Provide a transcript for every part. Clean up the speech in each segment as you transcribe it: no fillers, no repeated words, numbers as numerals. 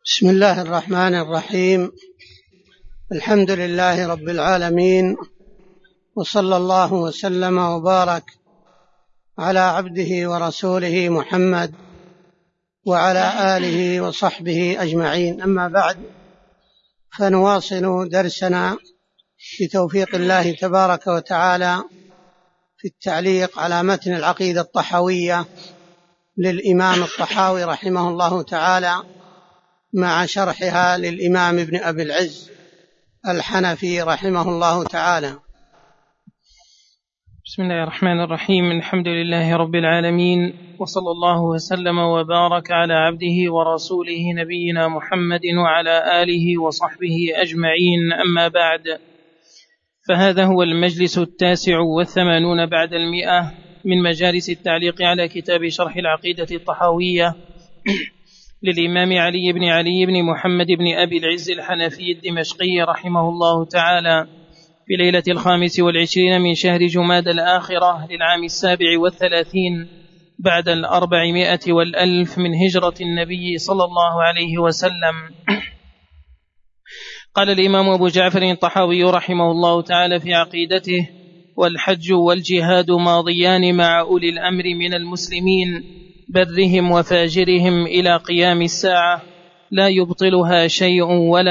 بسم الله الرحمن الرحيم. الحمد لله رب العالمين، وصلى الله وسلم وبارك على عبده ورسوله محمد وعلى آله وصحبه أجمعين. أما بعد، فنواصل درسنا بتوفيق الله تبارك وتعالى في التعليق على متن العقيدة الطحاوية للإمام الطحاوي رحمه الله تعالى، مع شرحها للإمام ابن أبي العز الحنفي رحمه الله تعالى. بسم الله الرحمن الرحيم. الحمد لله رب العالمين، وصلى الله وسلم وبارك على عبده ورسوله نبينا محمد وعلى آله وصحبه أجمعين. أما بعد، فهذا هو المجلس 89 بعد 100 من مجالس التعليق على كتاب شرح العقيدة الطحاوية للإمام علي بن محمد بن أبي العز الحنفي الدمشقي رحمه الله تعالى، في ليلة 25 من شهر جمادى الآخرة للعام 37 بعد 400 والألف من هجرة النبي صلى الله عليه وسلم. قال الإمام أبو جعفر الطحاوي رحمه الله تعالى في عقيدته: والحج والجهاد ماضيان مع أولي الأمر من المسلمين برهم وفاجرهم إلى قيام الساعة، لا يبطلها شيء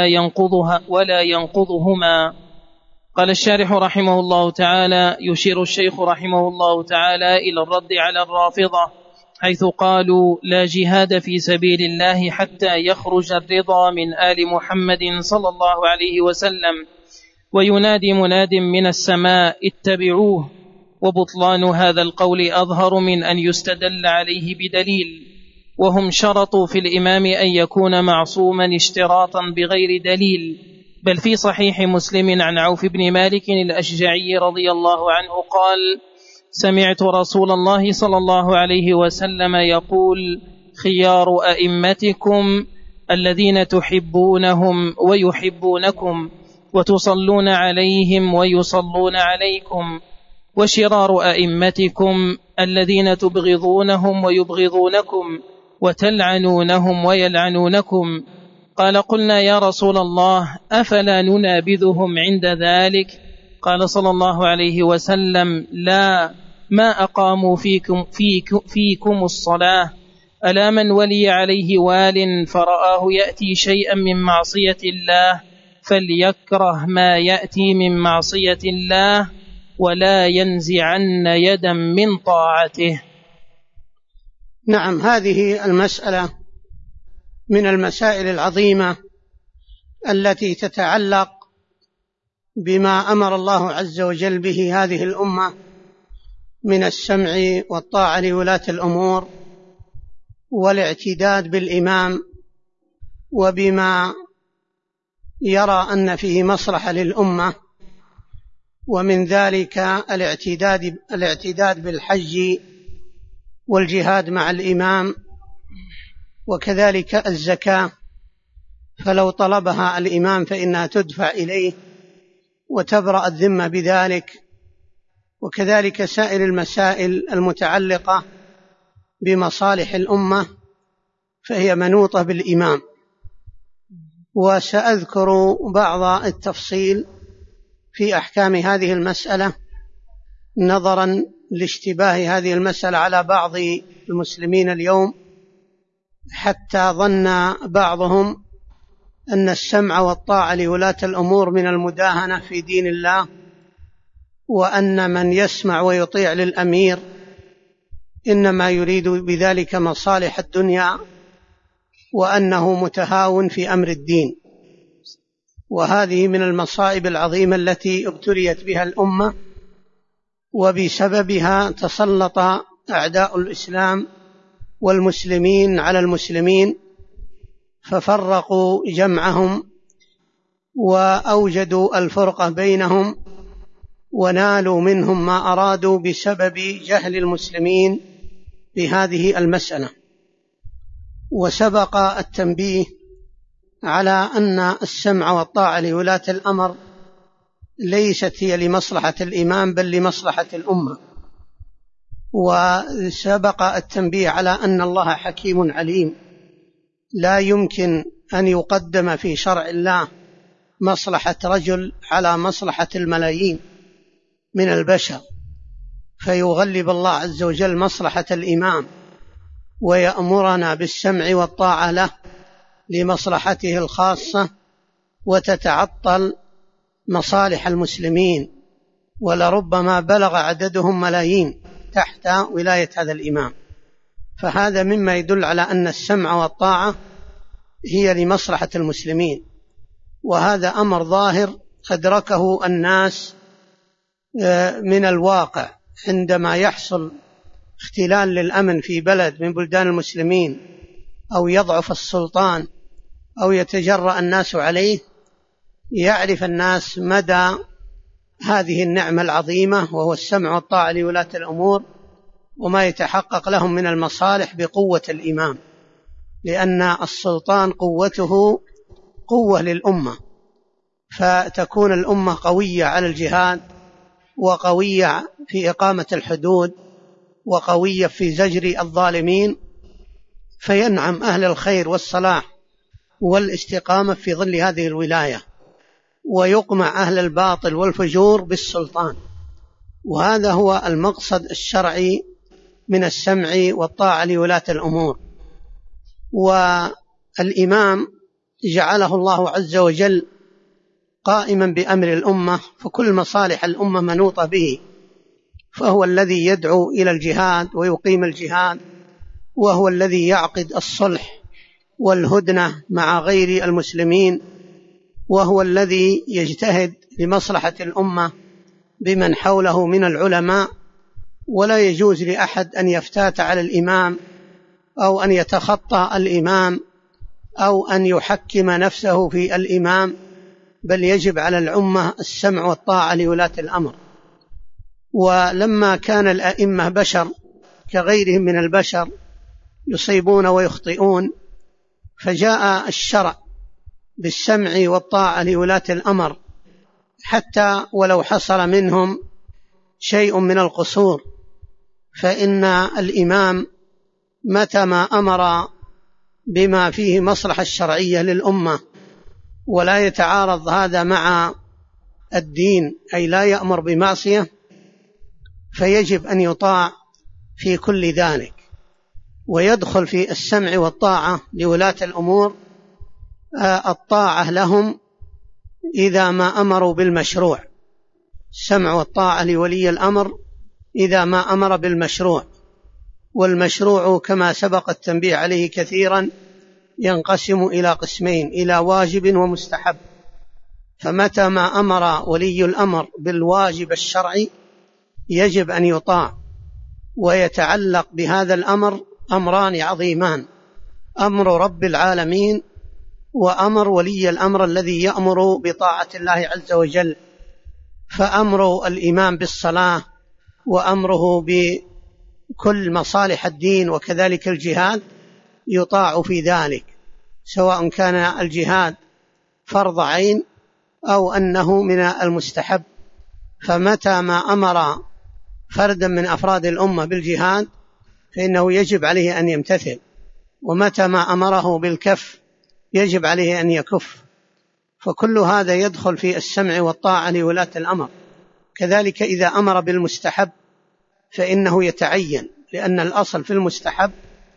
ولا ينقضهما. قال الشارح رحمه الله تعالى: يشير الشيخ رحمه الله تعالى إلى الرد على الرافضة، حيث قالوا: لا جهاد في سبيل الله حتى يخرج الرضا من آل محمد صلى الله عليه وسلم، وينادي مناد من السماء: اتبعوه. وبطلان هذا القول أظهر من أن يستدل عليه بدليل، وهم شرطوا في الإمام أن يكون معصوما اشتراطا بغير دليل. بل في صحيح مسلم عن عوف بن مالك الأشجعي رضي الله عنه قال: سمعت رسول الله صلى الله عليه وسلم يقول: خيار أئمتكم الذين تحبونهم ويحبونكم، وتصلون عليهم ويصلون عليكم، وشرار أئمتكم الذين تبغضونهم ويبغضونكم، وتلعنونهم ويلعنونكم. قال: قلنا يا رسول الله، أفلا ننابذهم عند ذلك؟ قال صلى الله عليه وسلم: لا، ما أقاموا فيكم الصلاة. ألا من ولي عليه وال فرآه يأتي شيئا من معصية الله فليكره ما يأتي من معصية الله، ولا ينزعن يدا من طاعته. نعم، هذه المسألة من المسائل العظيمة التي تتعلق بما أمر الله عز وجل به هذه الأمة من السمع والطاعة لولاة الأمور، والاعتداد بالإمام، وبما يرى أن فيه مصلحة للأمة، ومن ذلك الاعتداد بالحج والجهاد مع الإمام، وكذلك الزكاة، فلو طلبها الإمام فإنها تدفع إليه وتبرأ الذمة بذلك، وكذلك سائر المسائل المتعلقة بمصالح الأمة فهي منوطة بالإمام. وسأذكر بعض التفصيل في أحكام هذه المسألة نظرا لاشتباه هذه المسألة على بعض المسلمين اليوم، حتى ظن بعضهم أن السمع والطاعة لولاة الأمور من المداهنة في دين الله، وأن من يسمع ويطيع للأمير إنما يريد بذلك مصالح الدنيا، وأنه متهاون في أمر الدين. وهذه من المصائب العظيمة التي ابتليت بها الأمة، وبسببها تسلط أعداء الإسلام والمسلمين على المسلمين، ففرقوا جمعهم وأوجدوا الفرقة بينهم، ونالوا منهم ما أرادوا بسبب جهل المسلمين بهذه المسألة. وسبق التنبيه على أن السمع والطاعة لولاة الأمر ليست هي لمصلحة الإمام بل لمصلحة الأمة. وسبق التنبيه على أن الله حكيم عليم، لا يمكن أن يقدم في شرع الله مصلحة رجل على مصلحة الملايين من البشر، فيغلب الله عز وجل مصلحة الإمام ويأمرنا بالسمع والطاعة له لمصلحته الخاصة، وتتعطل مصالح المسلمين، ولربما بلغ عددهم ملايين تحت ولاية هذا الإمام. فهذا مما يدل على أن السمع والطاعة هي لمصلحة المسلمين، وهذا أمر ظاهر أدركه الناس من الواقع. عندما يحصل اختلال للأمن في بلد من بلدان المسلمين، أو يضعف السلطان، أو يتجرأ الناس عليه، يعرف الناس مدى هذه النعمة العظيمة، وهو السمع والطاعة لولاة الأمور، وما يتحقق لهم من المصالح بقوة الإمام، لأن السلطان قوته قوة للأمة، فتكون الأمة قوية على الجهاد، وقوية في إقامة الحدود، وقوية في زجر الظالمين، فينعم أهل الخير والصلاح والاستقامة في ظل هذه الولاية، ويقمع أهل الباطل والفجور بالسلطان. وهذا هو المقصد الشرعي من السمع والطاعة لولاة الأمور. والإمام جعله الله عز وجل قائما بأمر الأمة، فكل مصالح الأمة منوطة به، فهو الذي يدعو إلى الجهاد ويقيم الجهاد، وهو الذي يعقد الصلح والهدنة مع غير المسلمين، وهو الذي يجتهد لمصلحة الأمة بمن حوله من العلماء. ولا يجوز لأحد أن يفتات على الإمام، أو أن يتخطى الإمام، أو أن يحكم نفسه في الإمام، بل يجب على الأمة السمع والطاعة لولاة الأمر. ولما كان الأئمة بشر كغيرهم من البشر يصيبون ويخطئون، فجاء الشرع بالسمع والطاعة لولاة الأمر، حتى ولو حصل منهم شيء من القصور، فإن الإمام متى ما أمر بما فيه مصلحة الشرعية للأمة، ولا يتعارض هذا مع الدين، أي لا يأمر بمعصية، فيجب أن يطاع في كل ذلك. ويدخل في السمع والطاعة لولاة الأمور الطاعة لهم إذا ما أمروا بالمشروع، السمع والطاعة لولي الأمر إذا ما أمر بالمشروع. والمشروع كما سبق التنبيه عليه كثيرا ينقسم إلى قسمين، إلى واجب ومستحب. فمتى ما أمر ولي الأمر بالواجب الشرعي يجب أن يطاع، ويتعلق بهذا الأمر أمران عظيمان: أمر رب العالمين، وأمر ولي الأمر الذي يأمر بطاعة الله عز وجل. فأمر الإمام بالصلاة، وأمره بكل مصالح الدين، وكذلك الجهاد يطاع في ذلك، سواء كان الجهاد فرض عين أو أنه من المستحب. فمتى ما أمر فردا من أفراد الأمة بالجهاد فإنه يجب عليه أن يمتثل، ومتى ما أمره بالكف يجب عليه أن يكف. فكل هذا يدخل في السمع والطاعة لولاة الأمر. كذلك إذا أمر بالمستحب فإنه يتعين، لأن الأصل في المستحب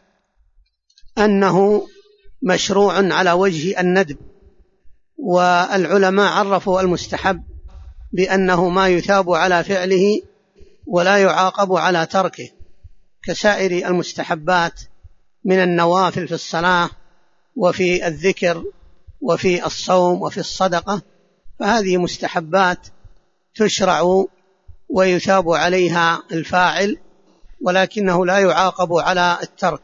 أنه مشروع على وجه الندب. والعلماء عرفوا المستحب بأنه ما يثاب على فعله ولا يعاقب على تركه، كسائر المستحبات من النوافل في الصلاة، وفي الذكر، وفي الصوم، وفي الصدقة. فهذه مستحبات تشرع ويثاب عليها الفاعل، ولكنه لا يعاقب على الترك.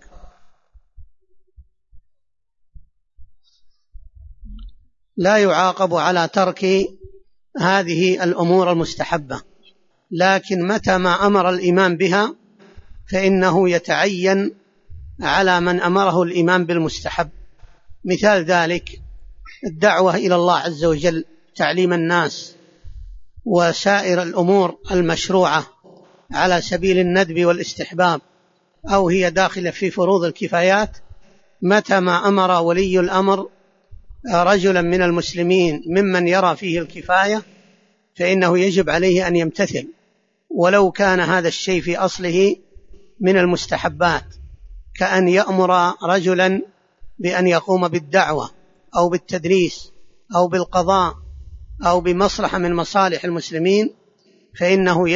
لا يعاقب على ترك هذه الأمور المستحبة. لكن متى ما أمر الإمام بها فإنه يتعين على من أمره الإمام بالمستحب. مثال ذلك الدعوة إلى الله عز وجل، تعليم الناس، وسائر الأمور المشروعة على سبيل الندب والاستحباب، أو هي داخلة في فروض الكفايات. متى ما أمر ولي الأمر رجلا من المسلمين ممن يرى فيه الكفاية فإنه يجب عليه أن يمتثل، ولو كان هذا الشيء في أصله من المستحبات، كأن يأمر رجلا بأن يقوم بالدعوة أو بالتدريس أو بالقضاء أو بمصلحة من مصالح المسلمين، فإنه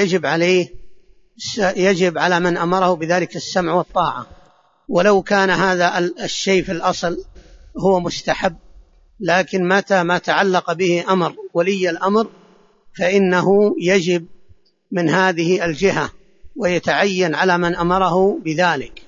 يجب على من أمره بذلك السمع والطاعة، ولو كان هذا الشيء في الأصل هو مستحب، لكن متى ما تعلق به أمر ولي الأمر فإنه يجب من هذه الجهة ويتعين على من أمره بذلك.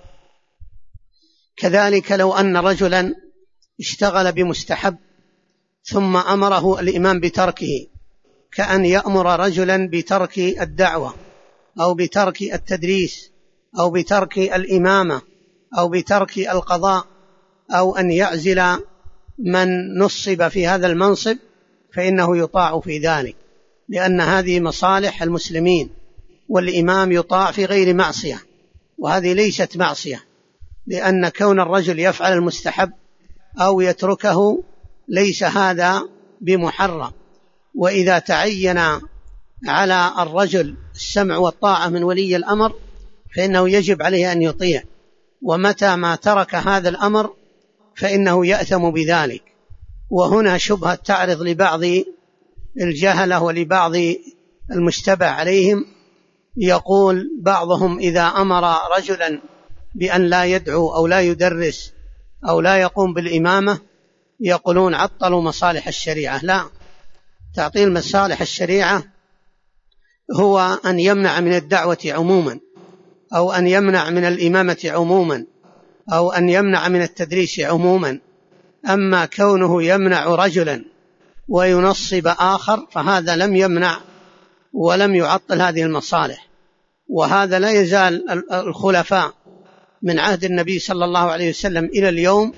كذلك لو أن رجلا اشتغل بمستحب ثم أمره الإمام بتركه، كأن يأمر رجلا بترك الدعوة أو بترك التدريس أو بترك الإمامة أو بترك القضاء أو أن يعزل من نصب في هذا المنصب، فإنه يطاع في ذلك، لأن هذه مصالح المسلمين، والإمام يطاع في غير معصية، وهذه ليست معصية، لأن كون الرجل يفعل المستحب أو يتركه ليس هذا بمحرم. وإذا تعين على الرجل السمع والطاعة من ولي الأمر فإنه يجب عليه أن يطيع، ومتى ما ترك هذا الأمر فإنه يأثم بذلك. وهنا شبهة تعرض لبعض الجهلة ولبعض المشتبه عليهم، يقول بعضهم إذا أمر رجلا بأن لا يدعو أو لا يدرس أو لا يقوم بالإمامة يقولون عطلوا مصالح الشريعة. لا، تعطيل مصالح الشريعة هو أن يمنع من الدعوة عموما، أو أن يمنع من الإمامة عموما، أو أن يمنع من التدريس عموما. أما كونه يمنع رجلا وينصب آخر فهذا لم يمنع ولم يعطل هذه المصالح. وهذا لا يزال الخلفاء من عهد النبي صلى الله عليه وسلم إلى اليوم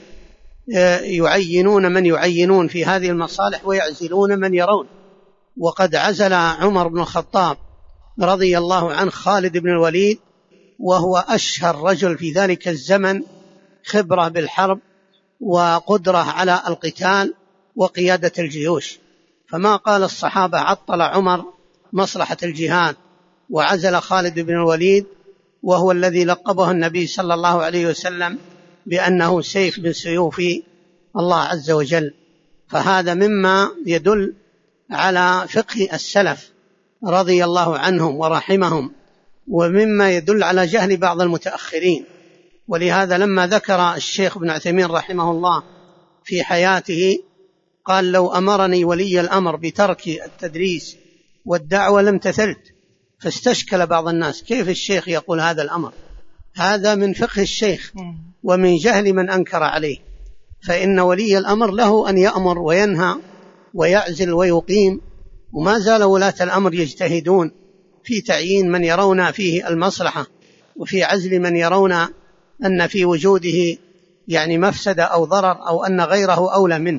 يعينون من يعينون في هذه المصالح ويعزلون من يرون. وقد عزل عمر بن الخطاب رضي الله عنه خالد بن الوليد، وهو أشهر رجل في ذلك الزمن خبرة بالحرب وقدرة على القتال وقيادة الجيوش، فما قال الصحابة عطل عمر مصلحة الجهاد وعزل خالد بن الوليد، وهو الذي لقبه النبي صلى الله عليه وسلم بأنه سيف من سيوف الله عز وجل. فهذا مما يدل على فقه السلف رضي الله عنهم ورحمهم، ومما يدل على جهل بعض المتأخرين. ولهذا لما ذكر الشيخ ابن عثيمين رحمه الله في حياته قال لو أمرني ولي الأمر بترك التدريس والدعوة لامتثلت، فاستشكل بعض الناس كيف الشيخ يقول هذا الأمر؟ هذا من فقه الشيخ ومن جهل من أنكر عليه، فإن ولي الأمر له أن يأمر وينهى ويعزل ويقيم، وما زال ولاة الأمر يجتهدون في تعيين من يرون فيه المصلحة وفي عزل من يرون أن في وجوده يعني مفسدة أو ضرر أو أن غيره أولى منه.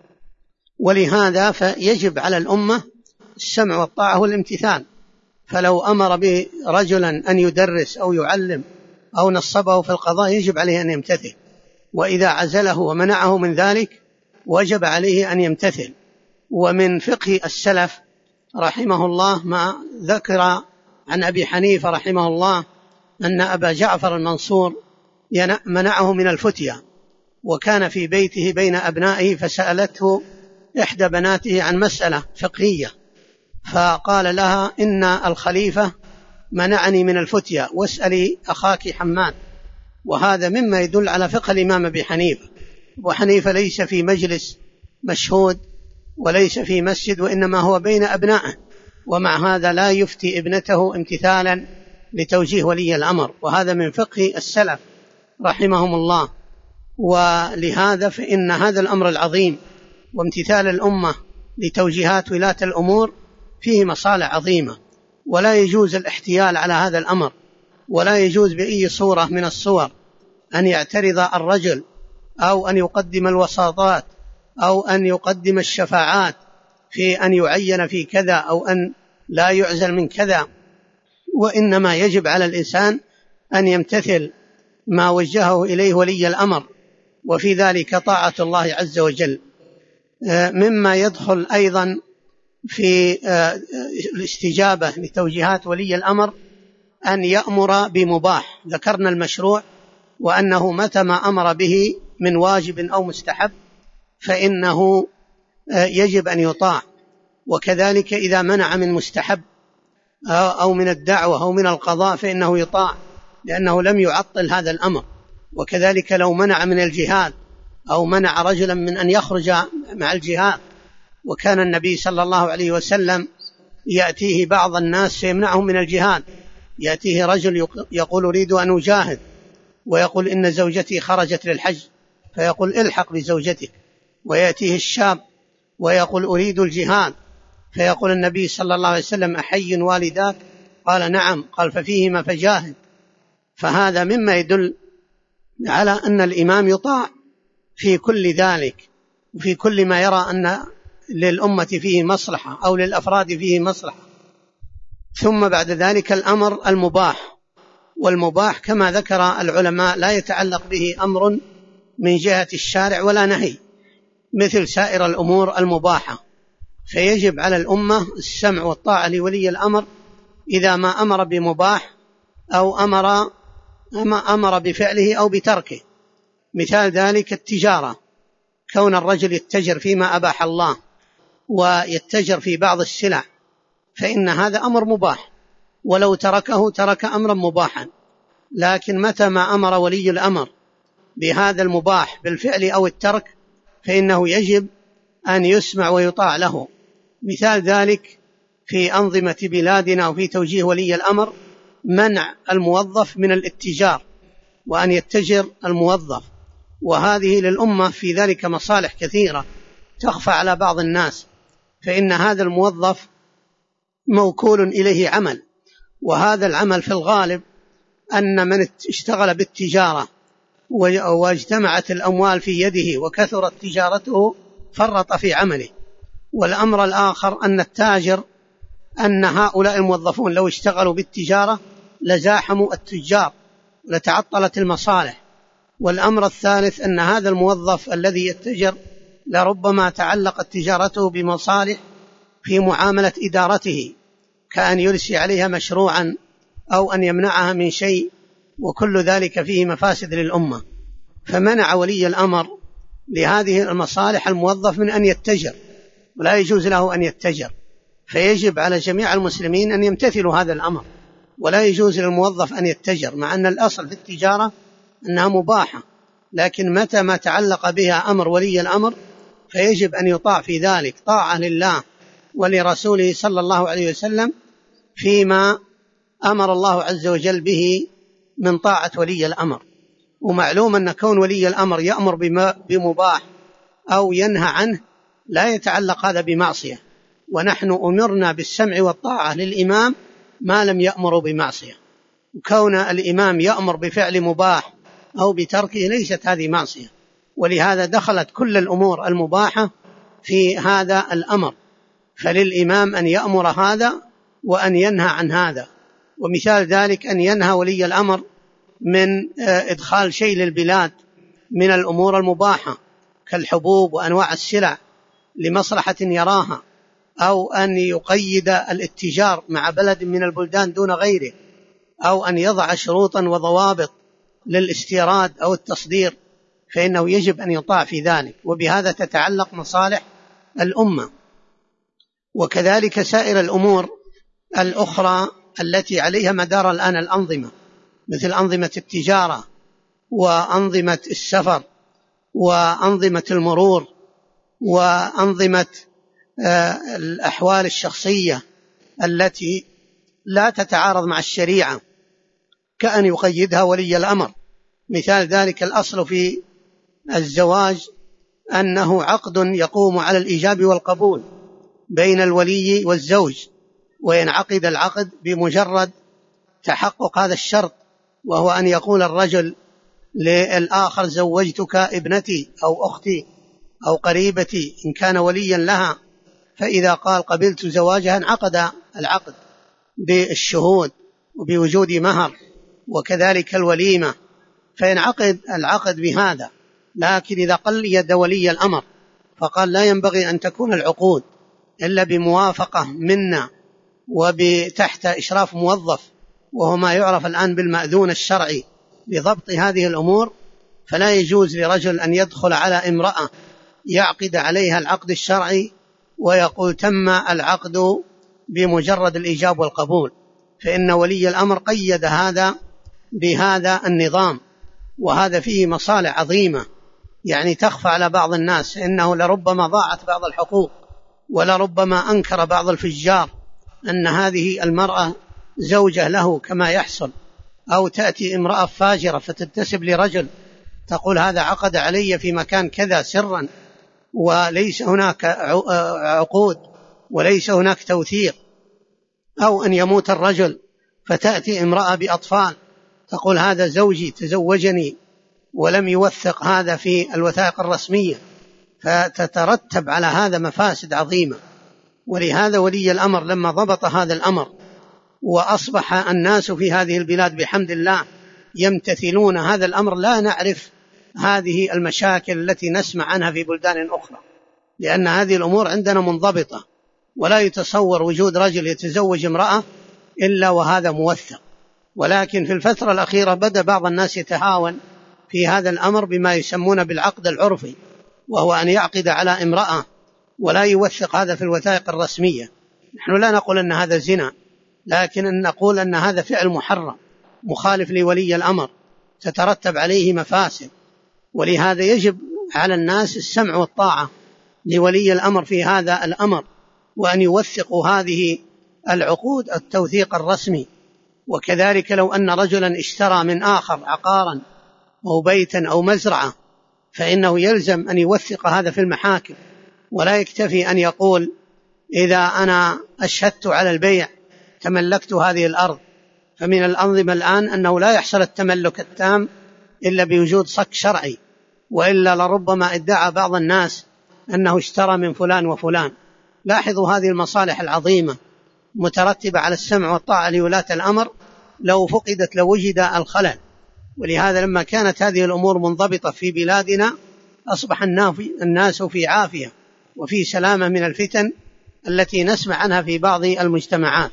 ولهذا فيجب على الأمة السمع والطاعة والامتثال. فلو أمر برجلا أن يدرس أو يعلم أو نصبه في القضاء يجب عليه أن يمتثل، وإذا عزله ومنعه من ذلك وجب عليه أن يمتثل. ومن فقه السلف رحمه الله ما ذكر عن أبي حنيفة رحمه الله أن أبا جعفر المنصور منعه من الفتية، وكان في بيته بين أبنائه، فسألته إحدى بناته عن مسألة فقهية، فقال لها إن الخليفة منعني من الفتية واسألي أخاك حماد. وهذا مما يدل على فقه الإمام أبي حنيفة. وحنيفة ليس في مجلس مشهود وليس في مسجد، وإنما هو بين أبنائه، ومع هذا لا يفتي ابنته امتثالا لتوجيه ولي الأمر، وهذا من فقه السلف رحمهم الله. ولهذا فإن هذا الأمر العظيم وامتثال الأمة لتوجيهات ولاة الأمور فيه مصالح عظيمة، ولا يجوز الاحتيال على هذا الأمر، ولا يجوز بأي صورة من الصور أن يعترض الرجل أو أن يقدم الوساطات أو أن يقدم الشفاعات في أن يعين في كذا أو أن لا يعزل من كذا. وإنما يجب على الإنسان أن يمتثل ما وجهه إليه ولي الأمر، وفي ذلك طاعة الله عز وجل. مما يدخل أيضا في الاستجابة لتوجيهات ولي الأمر أن يأمر بمباح. ذكرنا المشروع وأنه متى ما أمر به من واجب أو مستحب فإنه يجب أن يطاع، وكذلك إذا منع من مستحب أو من الدعوة أو من القضاء فإنه يطاع لأنه لم يعطل هذا الأمر. وكذلك لو منع من الجهاد أو منع رجلا من أن يخرج مع الجهاد، وكان النبي صلى الله عليه وسلم يأتيه بعض الناس فيمنعهم من الجهاد، يأتيه رجل يقول أريد أن أجاهد ويقول إن زوجتي خرجت للحج فيقول الحق بزوجتك، ويأتيه الشاب ويقول أريد الجهاد فيقول النبي صلى الله عليه وسلم أحي والداك؟ قال نعم، قال ففيهما فجاهد. فهذا مما يدل على أن الإمام يطاع في كل ذلك وفي كل ما يرى أن للأمة فيه مصلحة أو للأفراد فيه مصلحة. ثم بعد ذلك الأمر المباح، والمباح كما ذكر العلماء لا يتعلق به أمر من جهة الشارع ولا نهي مثل سائر الأمور المباحة، فيجب على الأمة السمع والطاعة لولي الأمر إذا ما أمر بمباح أو أمر بفعله أو بتركه. مثال ذلك التجارة، كون الرجل يتجر فيما أباح الله ويتجر في بعض السلع فإن هذا أمر مباح، ولو تركه ترك أمرا مباحا. لكن متى ما أمر ولي الأمر بهذا المباح بالفعل أو الترك فإنه يجب أن يسمع ويطاع له. مثال ذلك في أنظمة بلادنا وفي توجيه ولي الأمر منع الموظف من الاتجار وأن يتجر الموظف، وهذه للأمة في ذلك مصالح كثيرة تخفى على بعض الناس، فإن هذا الموظف موكول إليه عمل، وهذا العمل في الغالب أن من اشتغل بالتجارة واجتمعت الأموال في يده وكثرت تجارته فرط في عمله. والأمر الآخر أن التاجر أن هؤلاء الموظفون لو اشتغلوا بالتجارة لزاحموا التجار لتعطلت المصالح. والأمر الثالث أن هذا الموظف الذي يتجر لربما تعلقت تجارته بمصالح في معاملة إدارته، كأن يرسي عليها مشروعا أو أن يمنعها من شيء، وكل ذلك فيه مفاسد للأمة. فمنع ولي الأمر لهذه المصالح الموظف من أن يتجر، ولا يجوز له أن يتجر، فيجب على جميع المسلمين أن يمتثلوا هذا الأمر، ولا يجوز للموظف أن يتجر، مع أن الأصل في التجارة أنها مباحة، لكن متى ما تعلق بها أمر ولي الأمر فيجب أن يطاع في ذلك طاعة لله ولرسوله صلى الله عليه وسلم فيما أمر الله عز وجل به من طاعة ولي الأمر. ومعلوم أن كون ولي الأمر يأمر بمباح أو ينهى عنه لا يتعلق هذا بمعصية، ونحن أمرنا بالسمع والطاعة للإمام ما لم يأمر بمعصية، وكون الإمام يأمر بفعل مباح أو بتركه ليست هذه معصية، ولهذا دخلت كل الأمور المباحة في هذا الأمر، فللإمام أن يأمر هذا وأن ينهى عن هذا. ومثال ذلك أن ينهى ولي الأمر من إدخال شيء للبلاد من الأمور المباحة كالحبوب وأنواع السلع لمصلحة يراها، أو أن يقيد الاتجار مع بلد من البلدان دون غيره، أو أن يضع شروطا وضوابط للاستيراد أو التصدير، فإنه يجب أن يطاع في ذلك، وبهذا تتعلق مصالح الأمة. وكذلك سائر الأمور الأخرى التي عليها مدار الآن الأنظمة، مثل أنظمة التجارة وأنظمة السفر وأنظمة المرور وأنظمة الأحوال الشخصية التي لا تتعارض مع الشريعة كأن يقيدها ولي الأمر. مثال ذلك الأصل في الزواج أنه عقد يقوم على الإيجاب والقبول بين الولي والزوج، وينعقد العقد بمجرد تحقق هذا الشرط، وهو أن يقول الرجل للآخر زوجتك ابنتي أو أختي أو قريبتي إن كان وليا لها، فإذا قال قبلت زواجها انعقد العقد بالشهود وبوجود مهر وكذلك الوليمة، فينعقد العقد بهذا. لكن إذا قيد ولي الأمر فقال لا ينبغي أن تكون العقود إلا بموافقة منا وتحت إشراف موظف، وهو ما يعرف الآن بالمأذون الشرعي لضبط هذه الأمور. فلا يجوز لرجل أن يدخل على امرأة يعقد عليها العقد الشرعي ويقول تم العقد بمجرد الإيجاب والقبول، فإن ولي الأمر قيد هذا بهذا النظام، وهذا فيه مصالح عظيمة يعني تخفى على بعض الناس، إنه لربما ضاعت بعض الحقوق، ولربما أنكر بعض الفجار أن هذه المرأة زوجة له كما يحصل، أو تأتي امرأة فاجرة فتنتسب لرجل تقول هذا عقد علي في مكان كذا سرا وليس هناك عقود وليس هناك توثيق، أو أن يموت الرجل فتأتي امرأة بأطفال تقول هذا زوجي تزوجني ولم يوثق هذا في الوثائق الرسمية، فتترتب على هذا مفاسد عظيمة. ولهذا ولي الأمر لما ضبط هذا الأمر وأصبح الناس في هذه البلاد بحمد الله يمتثلون هذا الأمر، لا نعرف هذه المشاكل التي نسمع عنها في بلدان أخرى، لأن هذه الأمور عندنا منضبطة، ولا يتصور وجود رجل يتزوج امرأة إلا وهذا موثق. ولكن في الفترة الأخيرة بدأ بعض الناس يتهاون في هذا الأمر بما يسمون بالعقد العرفي، وهو أن يعقد على امرأة ولا يوثق هذا في الوثائق الرسمية. نحن لا نقول أن هذا زنا، لكن أن نقول أن هذا فعل محرم مخالف لولي الأمر تترتب عليه مفاسد. ولهذا يجب على الناس السمع والطاعة لولي الأمر في هذا الأمر، وأن يوثقوا هذه العقود التوثيق الرسمي. وكذلك لو أن رجلا اشترى من آخر عقارا أو بيتا أو مزرعة فإنه يلزم أن يوثق هذا في المحاكم، ولا يكتفي أن يقول إذا أنا أشهدت على البيع تملكت هذه الأرض. فمن الأنظمة الآن أنه لا يحصل التملك التام إلا بوجود صك شرعي، وإلا لربما ادعى بعض الناس أنه اشترى من فلان وفلان. لاحظوا هذه المصالح العظيمة مترتبة على السمع والطاعة لولاة الأمر، لو فقدت لوجد الخلل. ولهذا لما كانت هذه الأمور منضبطة في بلادنا أصبح الناس في عافية وفي سلامة من الفتن التي نسمع عنها في بعض المجتمعات.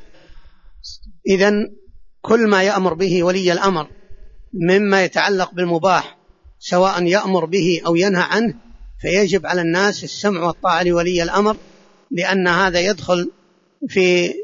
إذن كل ما يأمر به ولي الأمر مما يتعلق بالمباح سواء يأمر به أو ينهى عنه فيجب على الناس السمع والطاعة لولي الأمر، لأن هذا يدخل في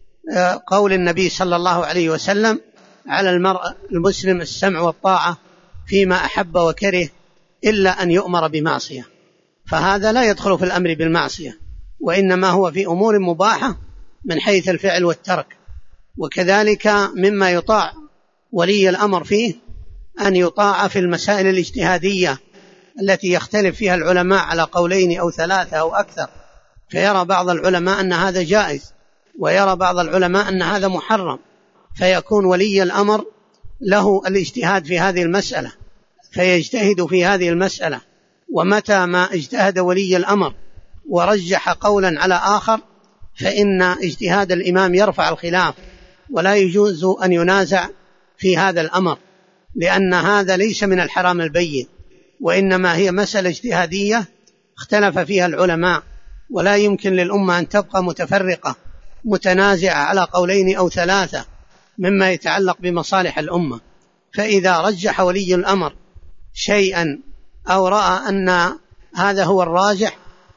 قول النبي صلى الله عليه وسلم على المرء المسلم السمع والطاعة فيما أحب وكره إلا أن يؤمر بمعصية، فهذا لا يدخل في الأمر بالمعصية، وإنما هو في أمور مباحة من حيث الفعل والترك. وكذلك مما يطاع ولي الأمر فيه أن يطاع في المسائل الاجتهادية التي يختلف فيها العلماء على قولين أو ثلاثة أو أكثر، فيرى بعض العلماء أن هذا جائز ويرى بعض العلماء أن هذا محرم، فيكون ولي الأمر له الاجتهاد في هذه المسألة فيجتهد في هذه المسألة. ومتى ما اجتهد ولي الأمر ورجح قولا على آخر فإن اجتهاد الإمام يرفع الخلاف، ولا يجوز أن ينازع في هذا الأمر، لأن هذا ليس من الحرام البين، وإنما هي مسألة اجتهادية اختلف فيها العلماء، ولا يمكن للأمة أن تبقى متفرقة متنازعة على قولين أو ثلاثة مما يتعلق بمصالح الأمة. فإذا رجح ولي الأمر شيئا أو رأى أن هذا هو الراجح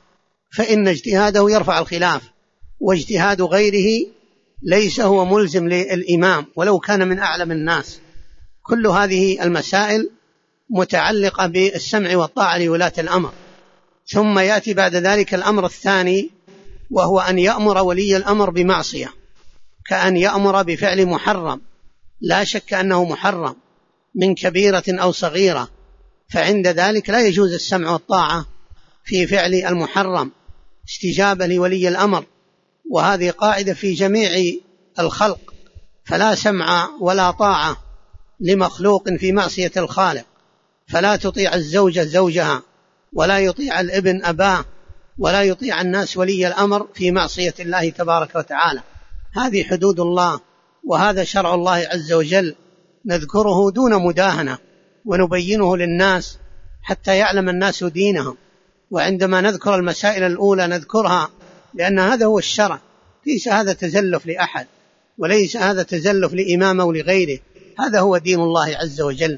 فإن اجتهاده يرفع الخلاف، واجتهاد غيره ليس هو ملزم للإمام ولو كان من أعلم الناس. كل هذه المسائل متعلقة بالسمع والطاعة لولاة الأمر. ثم يأتي بعد ذلك الأمر الثاني، وهو أن يأمر ولي الأمر بمعصية، كأن يأمر بفعل محرم لا شك أنه محرم من كبيرة أو صغيرة، فعند ذلك لا يجوز السمع والطاعة في فعل المحرم استجابة لولي الأمر. وهذه قاعدة في جميع الخلق، فلا سمع ولا طاعة لمخلوق في معصية الخالق. فلا تطيع الزوجة زوجها، ولا يطيع الابن أباه، ولا يطيع الناس ولي الأمر في معصية الله تبارك وتعالى. هذه حدود الله، وهذا شرع الله عز وجل، نذكره دون مداهنة ونبينه للناس حتى يعلم الناس دينهم. وعندما نذكر المسائل الأولى نذكرها لأن هذا هو الشرع، ليس هذا تزلف لأحد وليس هذا تزلف لإمام أو لغيره، هذا هو دين الله عز وجل.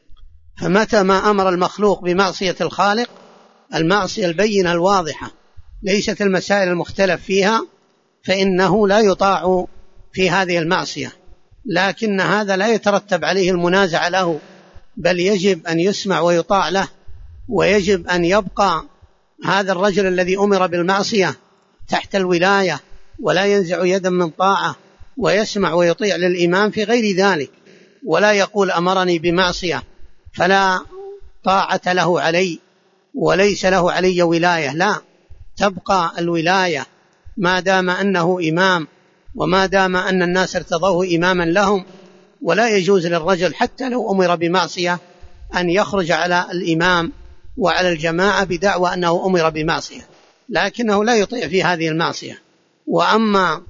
فمتى ما أمر المخلوق بمعصية الخالق، المعصية البينة الواضحة ليست المسائل المختلف فيها، فإنه لا يطاع في هذه المعصية، لكن هذا لا يترتب عليه المنازع له، بل يجب أن يسمع ويطاع له، ويجب أن يبقى هذا الرجل الذي أمر بالمعصية تحت الولاية ولا ينزع يدا من طاعة، ويسمع ويطيع للإمام في غير ذلك، ولا يقول أمرني بمعصية فلا طاعة له علي وليس له علي ولاية، لا، تبقى الولاية ما دام أنه إمام وما دام أن الناس ارتضوه إماما لهم. ولا يجوز للرجل حتى لو أمر بمعصية أن يخرج على الإمام وعلى الجماعة بدعوى أنه أمر بمعصية، لكنه لا يطيع في هذه المعصية. وأما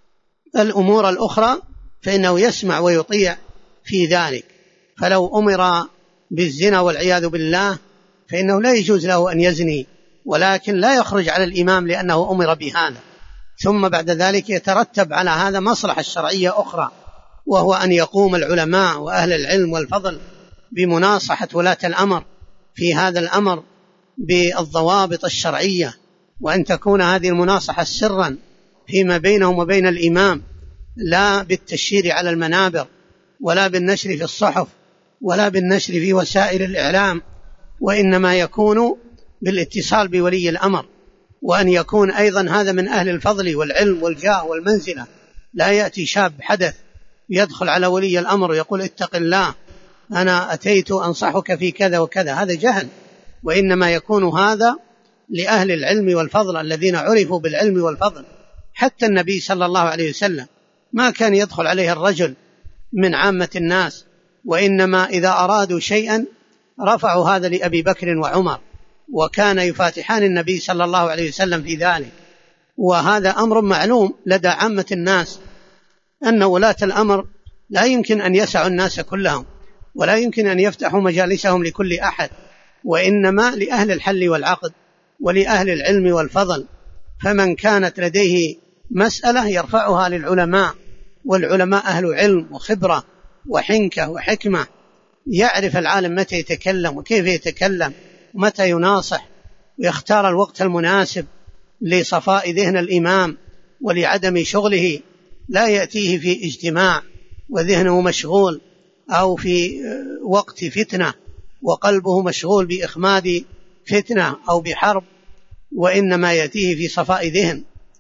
الأمور الأخرى فإنه يسمع ويطيع في ذلك. فلو أمر بالزنا والعياذ بالله فإنه لا يجوز له أن يزني، ولكن لا يخرج على الإمام لأنه أمر بهذا. ثم بعد ذلك يترتب على هذا مصلحة شرعية أخرى، وهو أن يقوم العلماء وأهل العلم والفضل بمناصحة ولاة الأمر في هذا الأمر بالضوابط الشرعية، وأن تكون هذه المناصحة سرا فيما بينهم وبين الإمام، لا بالتشهير على المنابر ولا بالنشر في الصحف ولا بالنشر في وسائل الإعلام، وإنما يكون بالاتصال بولي الأمر، وأن يكون أيضا هذا من أهل الفضل والعلم والجاه والمنزلة. لا يأتي شاب حدث يدخل على ولي الأمر ويقول اتق الله أنا أتيت أنصحك في كذا وكذا، هذا جهل، وإنما يكون هذا لأهل العلم والفضل الذين عرفوا بالعلم والفضل. حتى النبي صلى الله عليه وسلم ما كان يدخل عليه الرجل من عامة الناس، وإنما إذا أرادوا شيئا رفعوا هذا لأبي بكر وعمر، وكان يفاتحان النبي صلى الله عليه وسلم في ذلك. وهذا أمر معلوم لدى عامة الناس أن ولاة الأمر لا يمكن أن يسعوا الناس كلهم، ولا يمكن أن يفتحوا مجالسهم لكل أحد، وإنما لأهل الحل والعقد ولأهل العلم والفضل. فمن كانت لديه مسألة يرفعها للعلماء، والعلماء أهل علم وخبرة وحنكة وحكمة، يعرف العالم متى يتكلم وكيف يتكلم ومتى يناصح، ويختار الوقت المناسب لصفاء ذهن الإمام ولعدم شغله، لا يأتيه في اجتماع وذهنه مشغول أو في وقت فتنة وقلبه مشغول بإخماد فتنة أو بحرب، وإنما يأتيه في صفاء ذهن،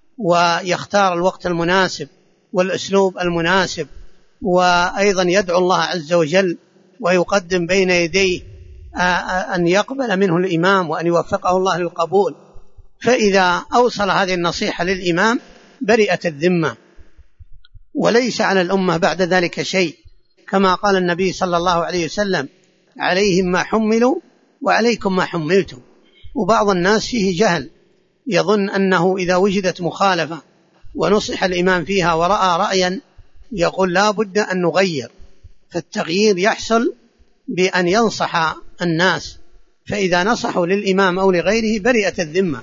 ويختار الوقت المناسب والأسلوب المناسب، وأيضا يدعو الله عز وجل ويقدم بين يديه أن يقبل منه الإمام وأن يوفقه الله للقبول. فإذا أوصل هذه النصيحة للإمام برئت الذمة، وليس على الأمة بعد ذلك شيء، كما قال النبي صلى الله عليه وسلم عليهم ما حملوا وعليكم ما حملتم. وبعض الناس فيه جهل، يظن أنه إذا وجدت مخالفة ونصح الإمام فيها ورأى رأيا يقول لا بد أن نغير، فالتغيير يحصل بأن ينصح الناس، فإذا نصحوا للإمام أو لغيره برئت الذمة.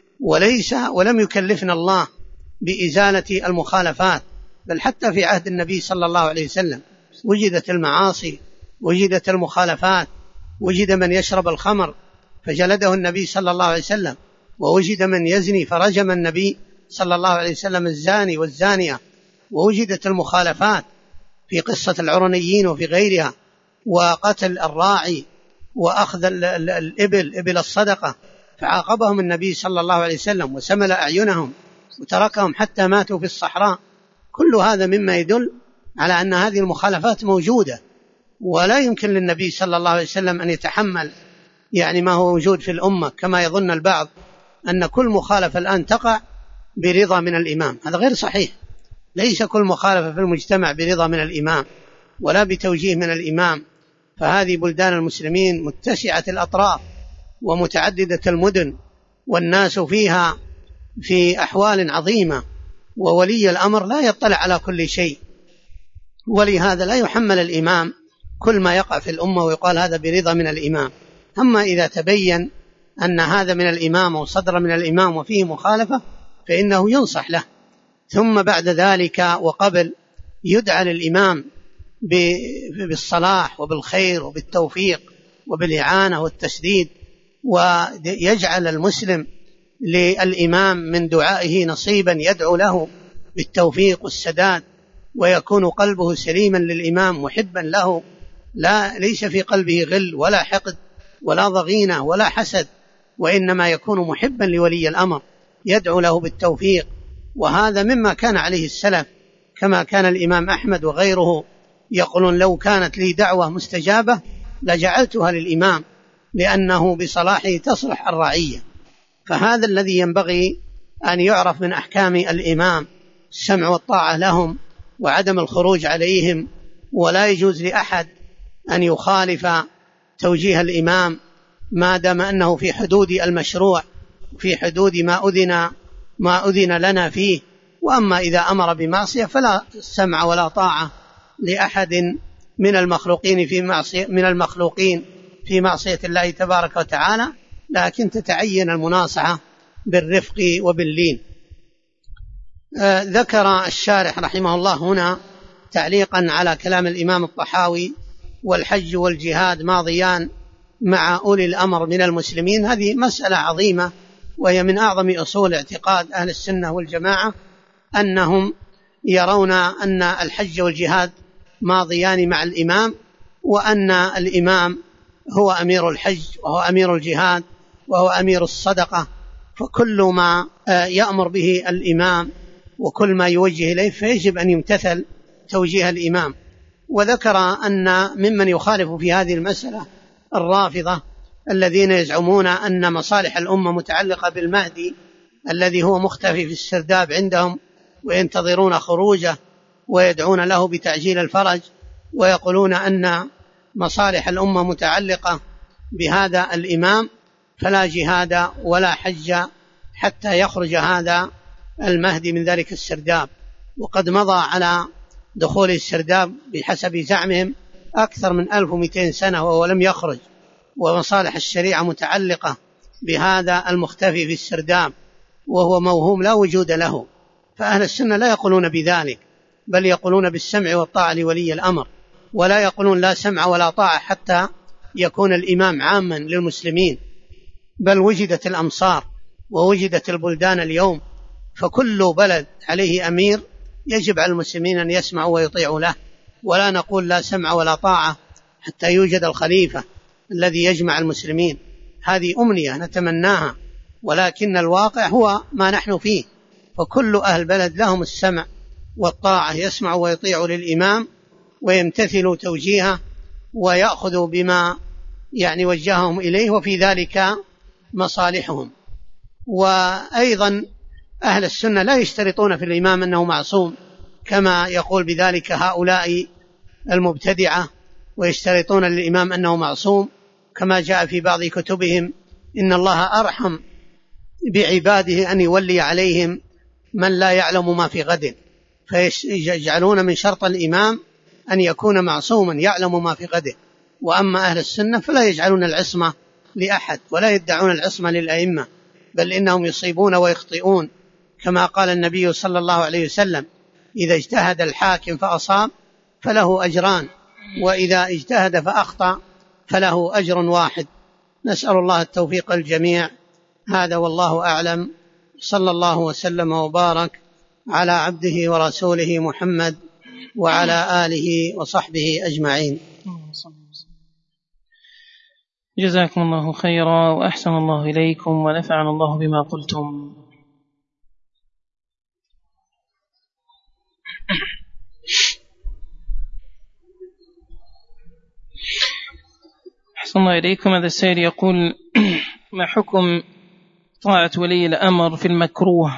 ولم يكلفنا الله بإزالة المخالفات، بل حتى في عهد النبي صلى الله عليه وسلم وجدت المعاصي، وجدت المخالفات، وجد من يشرب الخمر فجلده النبي صلى الله عليه وسلم، ووجد من يزني فرجم النبي صلى الله عليه وسلم الزاني والزانية، ووجدت المخالفات في قصة العرنيين وفي غيرها، وقتل الراعي وأخذ إبل الصدقة، فعاقبهم النبي صلى الله عليه وسلم وسمل أعينهم وتركهم حتى ماتوا في الصحراء. كل هذا مما يدل على أن هذه المخالفات موجودة، ولا يمكن للنبي صلى الله عليه وسلم أن يتحمل ما هو موجود في الأمة، كما يظن البعض أن كل مخالفة الآن تقع برضا من الإمام. هذا غير صحيح، ليس كل مخالفة في المجتمع برضا من الإمام ولا بتوجيه من الإمام. فهذه بلدان المسلمين متسعة الأطراف ومتعددة المدن، والناس فيها في أحوال عظيمة، وولي الأمر لا يطلع على كل شيء، ولهذا لا يحمل الإمام كل ما يقع في الأمة ويقال هذا برضا من الإمام. أما إذا تبين أن هذا من الإمام أو صدر من الإمام وفيه مخالفة فإنه ينصح له، ثم بعد ذلك وقبل يدعى للإمام بالصلاح وبالخير وبالتوفيق وبالإعانة والتسديد، ويجعل المسلم للإمام من دعائه نصيبا يدعو له بالتوفيق والسداد، ويكون قلبه سليما للإمام محبا له، ليس في قلبه غل ولا حقد ولا ضغينة ولا حسد، وإنما يكون محبا لولي الأمر يدعو له بالتوفيق. وهذا مما كان عليه السلف، كما كان الإمام أحمد وغيره يقولون لو كانت لي دعوة مستجابة لجعلتها للإمام، لأنه بصلاحه تصلح الرعية. فهذا الذي ينبغي أن يعرف من أحكام الإمام، السمع والطاعة لهم وعدم الخروج عليهم، ولا يجوز لأحد أن يخالف توجيه الإمام ما دام أنه في حدود المشروع، في حدود ما أذن لنا فيه. وأما إذا أمر بمعصية فلا سمع ولا طاعة لأحد من المخلوقين في معصية الله تبارك وتعالى، لكن تتعين المناصحة بالرفق وباللين. ذكر الشارح رحمه الله هنا تعليقا على كلام الإمام الطحاوي: والحج والجهاد ماضيان مع أولي الأمر من المسلمين. هذه مسألة عظيمة، وهي من أعظم أصول اعتقاد أهل السنة والجماعة، أنهم يرون أن الحج والجهاد ماضيان مع الإمام، وأن الإمام هو أمير الحج وهو أمير الجهاد وهو أمير الصدقة، فكل ما يأمر به الإمام وكل ما يوجه إليه فيجب أن يمتثل توجيه الإمام. وذكر أن ممن يخالف في هذه المسألة الرافضة الذين يزعمون أن مصالح الأمة متعلقة بالمهدي الذي هو مختفي في السرداب عندهم، وينتظرون خروجه ويدعون له بتعجيل الفرج، ويقولون أن مصالح الأمة متعلقة بهذا الإمام، فلا جهاد ولا حج حتى يخرج هذا المهدي من ذلك السرداب. وقد مضى على دخول السرداب بحسب زعمهم أكثر من 1200 سنة وهو لم يخرج، ومصالح الشريعة متعلقة بهذا المختفي في السرداب وهو موهوم لا وجود له. فأهل السنة لا يقولون بذلك، بل يقولون بالسمع والطاعة لولي الأمر، ولا يقولون لا سمع ولا طاعة حتى يكون الإمام عاما للمسلمين. بل وجدت الأمصار ووجدت البلدان اليوم، فكل بلد عليه أمير يجب على المسلمين أن يسمعوا ويطيعوا له، ولا نقول لا سمع ولا طاعة حتى يوجد الخليفة الذي يجمع المسلمين. هذه أمنية نتمناها، ولكن الواقع هو ما نحن فيه، فكل أهل بلد لهم السمع والطاعة، يسمع ويطيع للإمام ويمتثلوا توجيهه ويأخذوا بما وجههم إليه، وفي ذلك مصالحهم. وأيضا أهل السنة لا يشترطون في الإمام أنه معصوم كما يقول بذلك هؤلاء المبتدعة، ويشترطون للإمام أنه معصوم كما جاء في بعض كتبهم: إن الله أرحم بعباده أن يولي عليهم من لا يعلم ما في غد، فيجعلون من شرط الإمام أن يكون معصوما يعلم ما في غد. وأما أهل السنة فلا يجعلون العصمة لأحد ولا يدعون العصمة للأئمة، بل إنهم يصيبون ويخطئون، كما قال النبي صلى الله عليه وسلم: إذا اجتهد الحاكم فأصاب فله أجران، وإذا اجتهد فأخطأ فله أجر واحد. نسأل الله التوفيق الجميع. هذا والله أعلم. صلى الله وسلم وبارك على عبده ورسوله محمد وعلى آله وصحبه أجمعين. جزاكم الله خيرا وأحسن الله إليكم ونفعنا الله بما قلتم. أحسن الله إليكم. هذا السائل يقول: ما حكم طاعة ولي الأمر في المكروه؟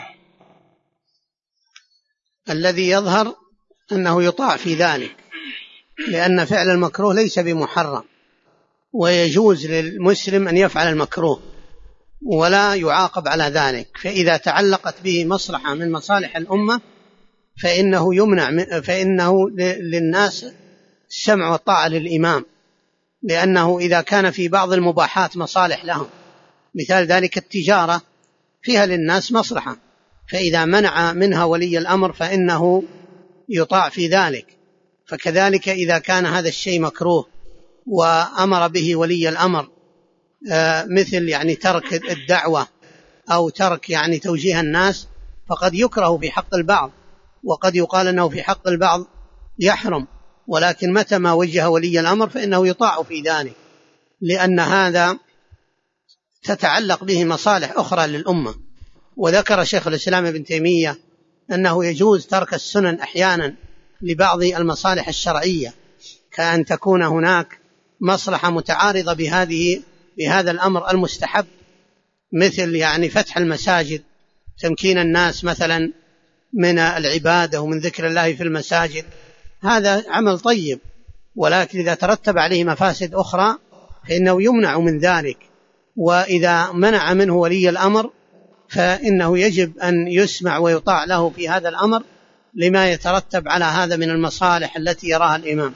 الذي يظهر أنه يطاع في ذلك، لأن فعل المكروه ليس بمحرم، ويجوز للمسلم أن يفعل المكروه ولا يعاقب على ذلك. فإذا تعلقت به مصلحة من مصالح الأمة فإنه يمنع، فإنه للناس السمع والطاعة للإمام، لأنه إذا كان في بعض المباحات مصالح لهم مثال ذلك التجارة فيها للناس مصلحة، فإذا منع منها ولي الأمر فإنه يطاع في ذلك. فكذلك إذا كان هذا الشيء مكروه وأمر به ولي الأمر، مثل يعني ترك الدعوة أو ترك يعني توجيه الناس، فقد يكره في حق البعض، وقد يقال أنه في حق البعض يحرم، ولكن متى ما وجه ولي الأمر فإنه يطاع في ذلك، لأن هذا تتعلق به مصالح أخرى للأمة. وذكر شيخ الإسلام ابن تيمية أنه يجوز ترك السنن أحيانا لبعض المصالح الشرعية، كأن تكون هناك مصلحة متعارضة بهذا الأمر المستحب، مثل يعني فتح المساجد، تمكين الناس مثلا من العبادة ومن ذكر الله في المساجد، هذا عمل طيب، ولكن إذا ترتب عليه مفاسد أخرى فإنه يمنع من ذلك. وإذا منع منه ولي الأمر فإنه يجب أن يسمع ويطاع له في هذا الأمر لما يترتب على هذا من المصالح التي يراها الإمام.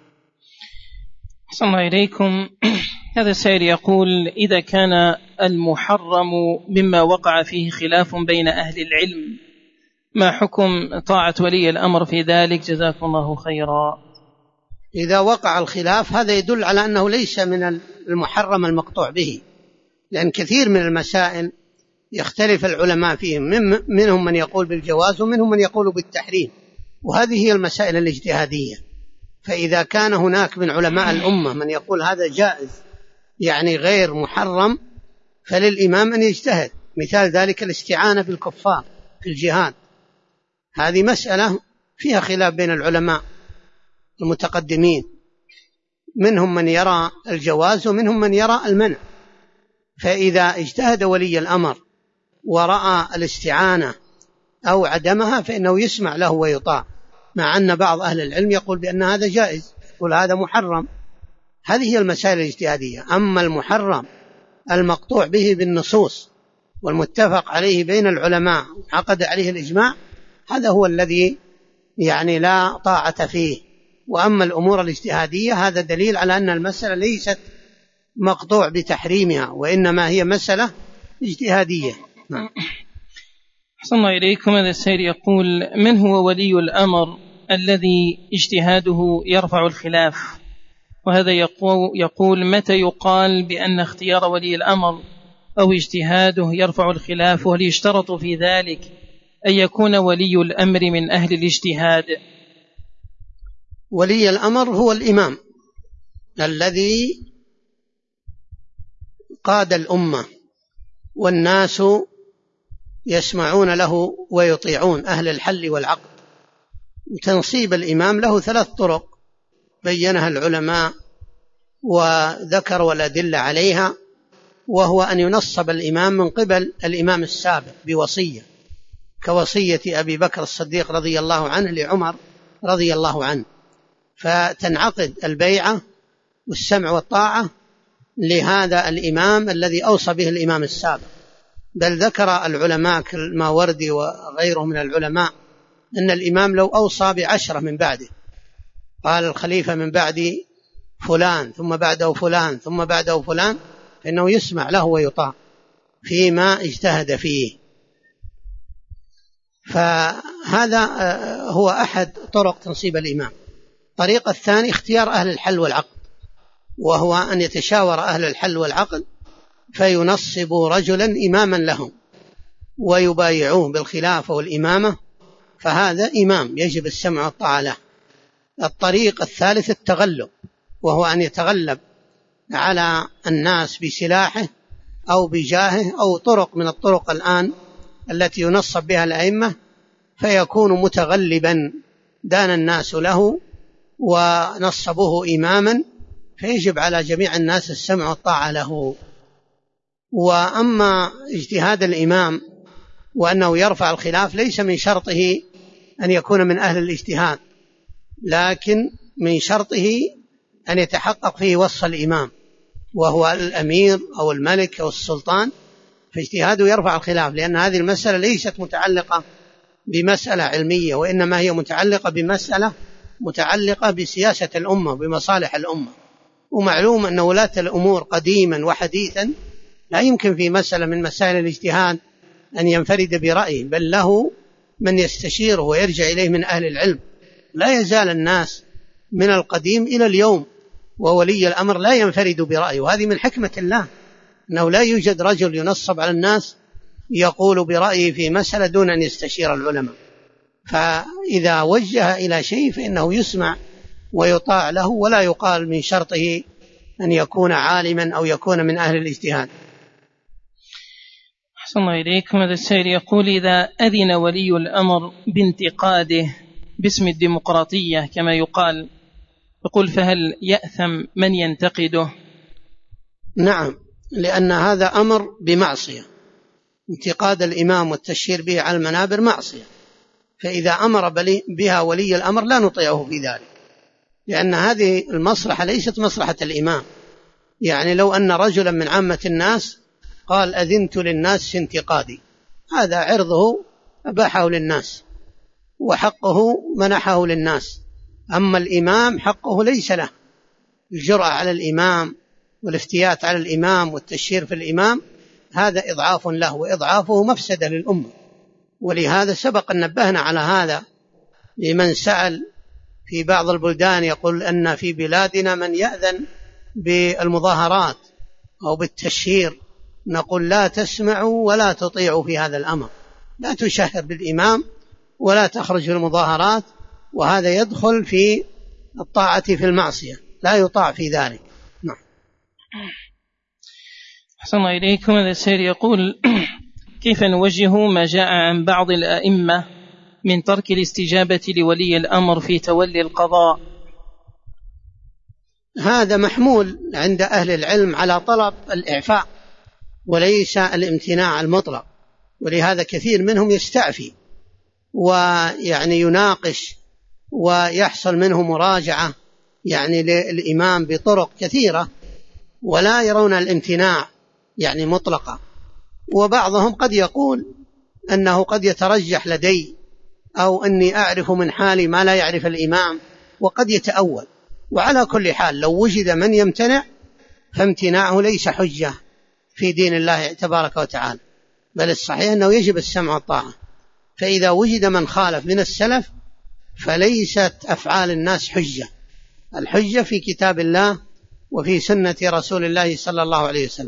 أحسن الله إليكم. هذا السائل يقول: إذا كان المحرم مما وقع فيه خلاف بين أهل العلم، ما حكم طاعة ولي الأمر في ذلك؟ جزاكم الله خيرا. إذا وقع الخلاف هذا يدل على أنه ليس من المحرم المقطوع به، لأن كثير من المسائل يختلف العلماء فيهم، منهم من يقول بالجواز ومنهم من يقول بالتحريم، وهذه هي المسائل الاجتهادية. فإذا كان هناك من علماء الأمة من يقول هذا جائز يعني غير محرم، فللإمام أن يجتهد. مثال ذلك الاستعانة بالكفار في الجهاد، هذه مسألة فيها خلاف بين العلماء المتقدمين، منهم من يرى الجواز ومنهم من يرى المنع. فإذا اجتهد ولي الأمر ورأى الاستعانة أو عدمها فإنه يسمع له ويطاع، مع أن بعض أهل العلم يقول بأن هذا جائز، يقول هذا محرم. هذه هي المسائل الاجتهادية. أما المحرم المقطوع به بالنصوص والمتفق عليه بين العلماء عقد عليه الإجماع، هذا هو الذي يعني لا طاعة فيه. وأما الأمور الاجتهادية هذا دليل على أن المسألة ليست مقطوع بتحريمها، وإنما هي مسألة اجتهادية. أحسن الله إليكم. هذا السائل يقول: من هو ولي الأمر الذي اجتهاده يرفع الخلاف؟ وهذا يقول: متى يقال بأن اختيار ولي الأمر أو اجتهاده يرفع الخلاف؟ وهل يشترط في ذلك أن يكون ولي الأمر من أهل الاجتهاد؟ ولي الأمر هو الإمام الذي قاد الأمة والناس يسمعون له ويطيعون، أهل الحل والعقد. وتنصيب الإمام له 3 طرق بينها العلماء وذكروا الأدلة عليها، وهو أن ينصب الإمام من قبل الإمام السابق بوصية، كوصية أبي بكر الصديق رضي الله عنه لعمر رضي الله عنه، فتنعقد البيعة والسمع والطاعة لهذا الإمام الذي أوصى به الإمام السابق. بل ذكر العلماء كالماوردي وغيره من العلماء أن الإمام لو أوصى ب10 من بعده، قال الخليفة من بعد فلان ثم بعده فلان ثم بعده فلان، فإنه يسمع له ويطاع فيما اجتهد فيه. فهذا هو أحد طرق تنصيب الإمام. الطريق الثاني اختيار أهل الحل والعقد، وهو أن يتشاور أهل الحل والعقد فينصب رجلا إماما لهم ويبايعوه بالخلافة والإمامة، فهذا إمام يجب السمع والطاعة له. الطريق الثالث التغلب، وهو أن يتغلب على الناس بسلاحه أو بجاهه أو طرق من الطرق الآن التي ينصب بها الأئمة، فيكون متغلبا دان الناس له ونصبوه إماما، فيجب على جميع الناس السمع والطاعة له. وأما اجتهاد الإمام وأنه يرفع الخلاف ليس من شرطه أن يكون من أهل الاجتهاد، لكن من شرطه أن يتحقق فيه وصف الإمام، وهو الأمير أو الملك أو السلطان، فاجتهاده يرفع الخلاف، لأن هذه المسألة ليست متعلقة بمسألة علمية، وإنما هي متعلقة بمسألة متعلقة بسياسة الأمة، بمصالح الأمة. ومعلوم أن ولاة الأمور قديما وحديثا لا يمكن في مسألة من مسائل الاجتهاد أن ينفرد برأيه، بل له من يستشيره ويرجع إليه من أهل العلم. لا يزال الناس من القديم إلى اليوم وولي الأمر لا ينفرد برأيه، وهذه من حكمة الله أنه لا يوجد رجل ينصب على الناس يقول برأيه في مسألة دون أن يستشير العلماء. فإذا وجه إلى شيء فإنه يسمع ويطاع له، ولا يقال من شرطه أن يكون عالما أو يكون من أهل الاجتهاد. أحسن الله إليكم. هذا السائل يقول: إذا أذن ولي الأمر بانتقاده باسم الديمقراطية كما يقال، فهل يأثم من ينتقده؟ نعم، لأن هذا أمر بمعصية. انتقاد الإمام والتشهير به على المنابر معصية، فإذا أمر بها ولي الأمر لا نطيعه في ذلك، لأن هذه المصلحة ليست مصلحة الإمام. يعني لو أن رجلا من عامة الناس قال أذنت للناس في انتقادي، هذا عرضه أباحه للناس وحقه منحه للناس. أما الإمام حقه ليس له. الجرأة على الإمام والافتيات على الإمام والتشهير في الإمام هذا إضعاف له، وإضعافه مفسدة للأمة. ولهذا سبق أن نبهنا على هذا لمن سأل في بعض البلدان يقول أن في بلادنا من يأذن بالمظاهرات أو بالتشهير، نقول لا تسمعوا ولا تطيعوا في هذا الأمر، لا تشهر بالإمام ولا تخرج في المظاهرات، وهذا يدخل في الطاعة في المعصية، لا يطاع في ذلك. نعم. أحسن الله إليكم. هذا السائل يقول: كيف نوجه ما جاء عن بعض الأئمة من ترك الاستجابة لولي الأمر في تولي القضاء؟ هذا محمول عند أهل العلم على طلب الإعفاء وليس الامتناع المطلق، ولهذا كثير منهم يستعفي ويعني يناقش ويحصل منه مراجعة يعني للإمام بطرق كثيرة، ولا يرون الامتناع يعني مطلقا. وبعضهم قد يقول أنه قد يترجح لدي، أو أني أعرف من حالي ما لا يعرف الإمام، وقد يتأول. وعلى كل حال لو وجد من يمتنع فامتناعه ليس حجة في دين الله تبارك وتعالى، بل الصحيح أنه يجب السمع والطاعة. فإذا وجد من خالف من السلف فليست أفعال الناس حجة، الحجة في كتاب الله وفي سنة رسول الله صلى الله عليه وسلم.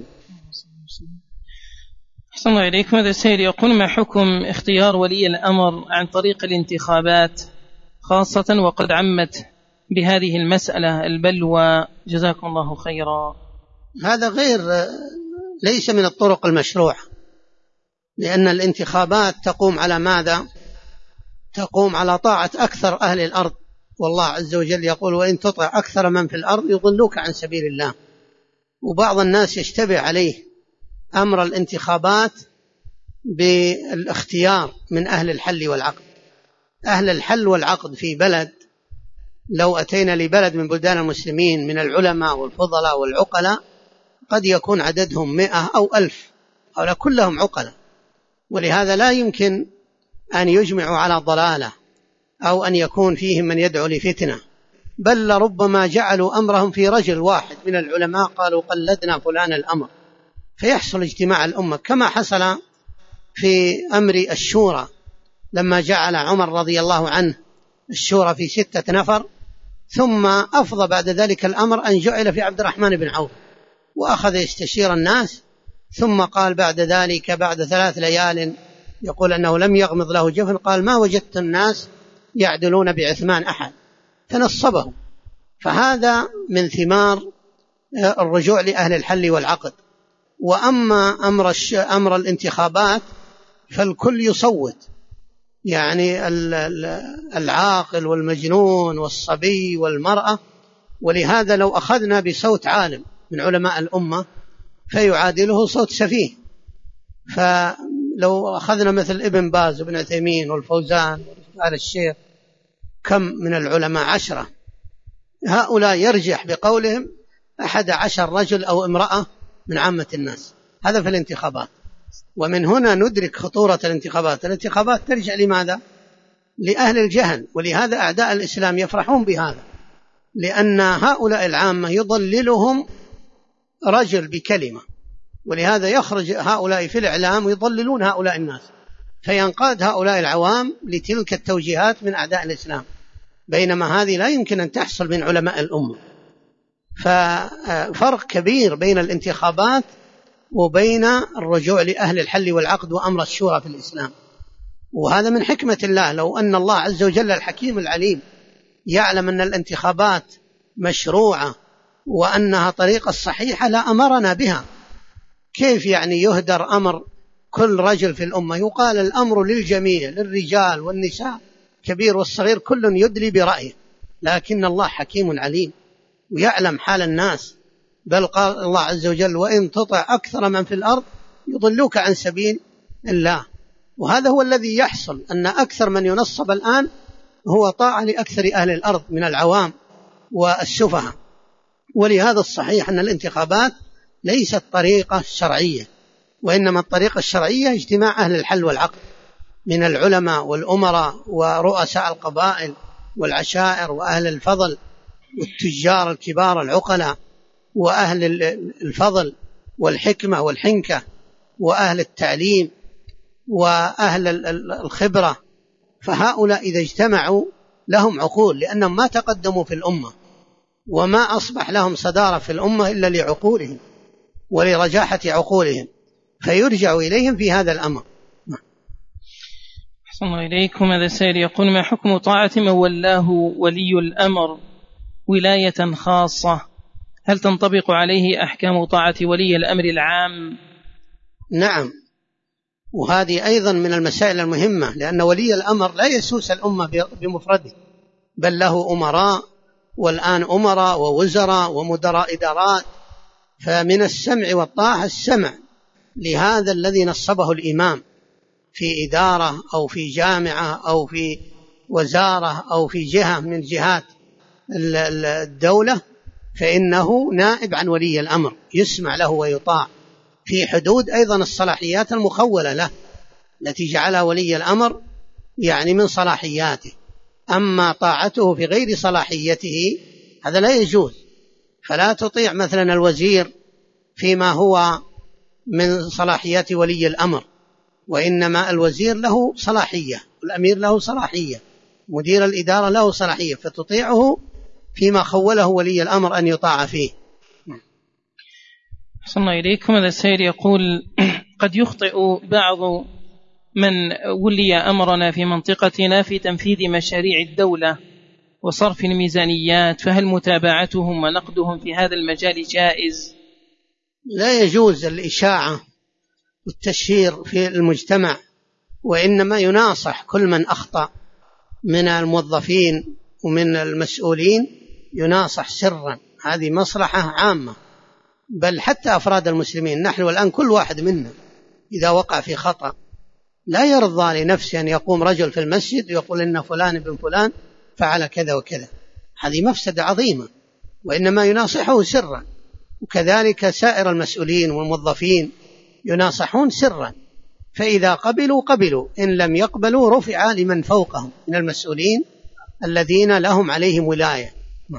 أحسن الله إليكم. هذا السائل يقول: ما حكم اختيار ولي الأمر عن طريق الانتخابات، خاصة وقد عمت بهذه المسألة البلوى؟ جزاكم الله خيرا. هذا ليس من الطرق المشروعة، لأن الانتخابات تقوم على ماذا؟ تقوم على طاعة أكثر أهل الأرض، والله عز وجل يقول: وإن تطع أكثر من في الأرض يضلوك عن سبيل الله. وبعض الناس يشتبه عليه أمر الانتخابات بالاختيار من أهل الحل والعقد. أهل الحل والعقد في بلد، لو أتينا لبلد من بلدان المسلمين من العلماء والفضلاء والعقلاء قد يكون عددهم 100 أو 1000، هؤلاء كلهم عقلاء، ولهذا لا يمكن أن يجمعوا على ضلالة أو أن يكون فيهم من يدعو لفتنة، بل لربما جعلوا أمرهم في رجل واحد من العلماء قالوا قلدنا فلان الأمر، فيحصل اجتماع الأمة، كما حصل في أمر الشورى لما جعل عمر رضي الله عنه الشورى في 6 نفر، ثم أفضى بعد ذلك الأمر أن جعل في عبد الرحمن بن عوف، وأخذ يستشير الناس، ثم قال بعد ذلك بعد 3 ليال يقول أنه لم يغمض له جفن، قال ما وجدت الناس يعدلون بعثمان أحد، فنصبه. فهذا من ثمار الرجوع لأهل الحل والعقد. وأما أمر الانتخابات فالكل يصوت، يعني العاقل والمجنون والصبي والمرأة، ولهذا لو أخذنا بصوت عالم من علماء الأمة فيعادله صوت سفيه، فلو أخذنا مثل ابن باز وابن عثيمين والفوزان وآل الشيخ كم من العلماء 10، هؤلاء يرجح بقولهم 11 رجل أو امرأة من عامة الناس. هذا في الانتخابات. ومن هنا ندرك خطورة الانتخابات. الانتخابات ترجع لماذا؟ لأهل الجهل، ولهذا أعداء الإسلام يفرحون بهذا، لأن هؤلاء العامة يضللهم رجل بكلمة ولهذا يخرج هؤلاء في الإعلام ويضللون هؤلاء الناس، فينقاد هؤلاء العوام لتلك التوجيهات من أعداء الإسلام، بينما هذه لا يمكن أن تحصل من علماء الأمة. ففرق كبير بين الانتخابات وبين الرجوع لأهل الحل والعقد وأمر الشورى في الإسلام. وهذا من حكمة الله، لو أن الله عز وجل الحكيم العليم يعلم أن الانتخابات مشروعة وأنها طريقة صحيحة لا أمرنا بها. كيف يعني يهدر أمر كل رجل في الأمة؟ يقال الأمر للجميع، للرجال والنساء، كبير والصغير، كل يدلي برأيه، لكن الله حكيم عليم ويعلم حال الناس. بل قال الله عز وجل: وإن تطع أكثر من في الأرض يضلوك عن سبيل الله. وهذا هو الذي يحصل، أن أكثر من ينصب الآن هو طاعة لأكثر أهل الأرض من العوام والسفهاء. ولهذا الصحيح أن الانتخابات ليست طريقة شرعية، وإنما الطريقة الشرعية اجتماع أهل الحل والعقد من العلماء والأمراء ورؤساء القبائل والعشائر وأهل الفضل والتجار الكبار العقلاء وأهل الفضل والحكمة والحنكة وأهل التعليم وأهل الخبرة. فهؤلاء إذا اجتمعوا لهم عقول، لأنهم ما تقدموا في الأمة وما أصبح لهم صدارة في الأمة إلا لعقولهم ولرجاحة عقولهم، فيرجع إليهم في هذا الأمر. أحسن الله إليكم. هذا السائل يقول: ما حكم طاعة من ولاه ولي الأمر ولاية خاصة؟ هل تنطبق عليه أحكام طاعة ولي الأمر العام؟ نعم، وهذه أيضا من المسائل المهمة، لأن ولي الأمر لا يسوس الأمة بمفرده، بل له أمراء، والآن أمراء ووزراء ومدراء إدارات. فمن السمع والطاعة السمع لهذا الذي نصبه الإمام في إدارة أو في جامعة أو في وزارة أو في جهة من جهات الدولة، فإنه نائب عن ولي الأمر، يسمع له ويطاع في حدود أيضا الصلاحيات المخولة له التي جعلها ولي الأمر يعني من صلاحياته. أما طاعته في غير صلاحيته هذا لا يجوز. فلا تطيع مثلا الوزير فيما هو من صلاحيات ولي الأمر، وإنما الوزير له صلاحية، والأمير له صلاحية، مدير الإدارة له صلاحية، فتطيعه فيما خوله ولي الأمر أن يطاع فيه. أحسن الله إليكم. هذا السائل يقول: قد يخطئ بعض من ولي أمرنا في منطقتنا في تنفيذ مشاريع الدولة وصرف الميزانيات، فهل متابعتهم ونقدهم في هذا المجال جائز؟ لا يجوز الإشاعة والتشهير في المجتمع، وإنما يناصح كل من أخطأ من الموظفين ومن المسؤولين، يناصح سرا، هذه مصلحة عامة. بل حتى أفراد المسلمين، نحن الآن كل واحد منا إذا وقع في خطأ لا يرضى لنفسه أن يقوم رجل في المسجد ويقول إن فلان بن فلان فعل كذا وكذا، هذه مفسدة عظيمة، وإنما يناصحه سرا. وكذلك سائر المسؤولين والموظفين يناصحون سرا، فإذا قبلوا، إن لم يقبلوا رفع لمن فوقهم من المسؤولين الذين لهم عليهم ولاية.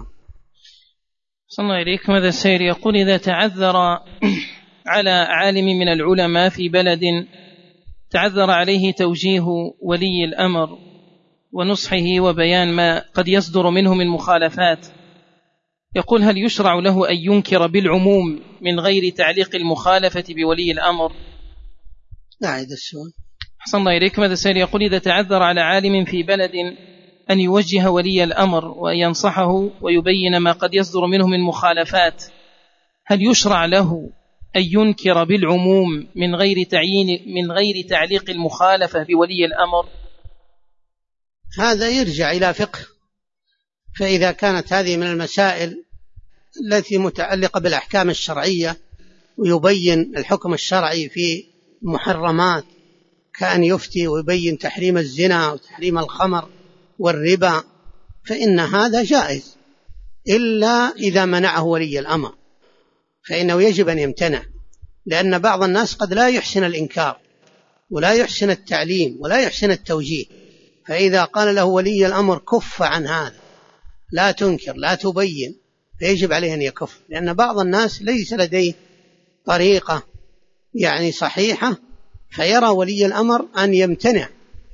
صلى الله إليكم. هذا السائل يقول: إذا تعذر على عالم من العلماء في بلد تعذر عليه توجيه ولي الأمر ونصحه وبيان ما قد يصدر منه من مخالفات، يقول: هل يشرع له أن ينكر بالعموم من غير تعليق المخالفة بولي الأمر؟ أعيد السؤال. أحسن الله إليكم. هذا السائل يقول: إذا تعذر على عالم في بلد أن يوجه ولي الأمر وأن ينصحه ويبين ما قد يصدر منه من مخالفات، هل يشرع له أن ينكر بالعموم من غير تعليق المخالفة بولي الأمر؟ هذا يرجع إلى فقه، فإذا كانت هذه من المسائل التي متعلقة بالأحكام الشرعية ويبين الحكم الشرعي في محرمات كأن يفتي ويبين تحريم الزنا وتحريم الخمر والربا، فإن هذا جائز، إلا إذا منعه ولي الأمر فإنه يجب أن يمتنع، لأن بعض الناس قد لا يحسن الإنكار ولا يحسن التعليم ولا يحسن التوجيه، فإذا قال له ولي الأمر كف عن هذا، لا تنكر لا تبين، فيجب عليه أن يكف، لأن بعض الناس ليس لديه طريقة يعني صحيحة، فيرى ولي الأمر أن يمتنع.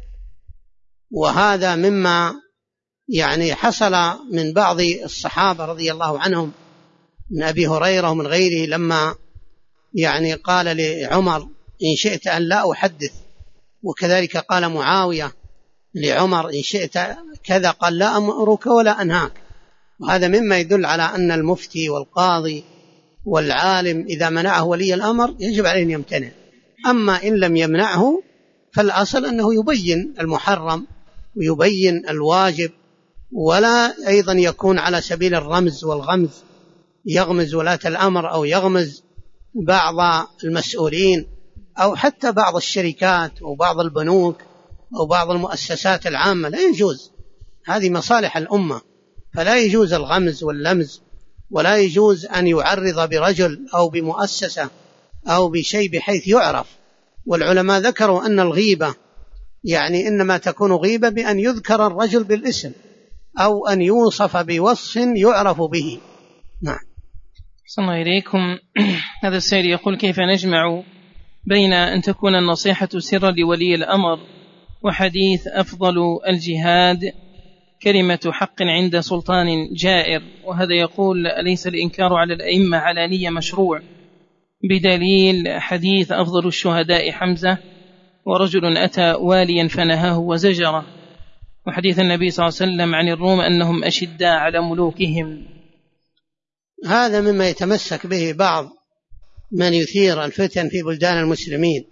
وهذا مما يعني حصل من بعض الصحابة رضي الله عنهم، من أبي هريرة ومن غيره، لما يعني قال لعمر إن شئت أن لا أحدث، وكذلك قال معاوية لعمر إن شئت كذا، قال لا أمرك ولا أنهاك. وهذا مما يدل على أن المفتي والقاضي والعالم إذا منعه ولي الأمر يجب عليه أن يمتنع. أما إن لم يمنعه فالأصل أنه يبين المحرم ويبين الواجب، ولا أيضا يكون على سبيل الرمز والغمز، يغمز ولاة الأمر أو يغمز بعض المسؤولين أو حتى بعض الشركات أو بعض البنوك أو بعض المؤسسات العامة. لا يجوز، هذه مصالح الأمة، فلا يجوز الغمز واللمز، ولا يجوز أن يعرض برجل أو بمؤسسة أو بشيء بحيث يعرف. والعلماء ذكروا أن الغيبة يعني إنما تكون غيبة بأن يذكر الرجل بالاسم أو أن يوصف بوصف يعرف به. نعم. صلى الله إليكم. هذا السائل يقول: كيف نجمع بين أن تكون النصيحة سرا لولي الأمر وحديث أفضل الجهاد كلمة حق عند سلطان جائر؟ وهذا يقول: أليس الإنكار على الأئمة علانية مشروع بدليل حديث أفضل الشهداء حمزة ورجل أتى واليا فنهاه وزجره، وحديث النبي صلى الله عليه وسلم عن الروم أنهم أشداء على ملوكهم؟ هذا مما يتمسك به بعض من يثير الفتن في بلدان المسلمين،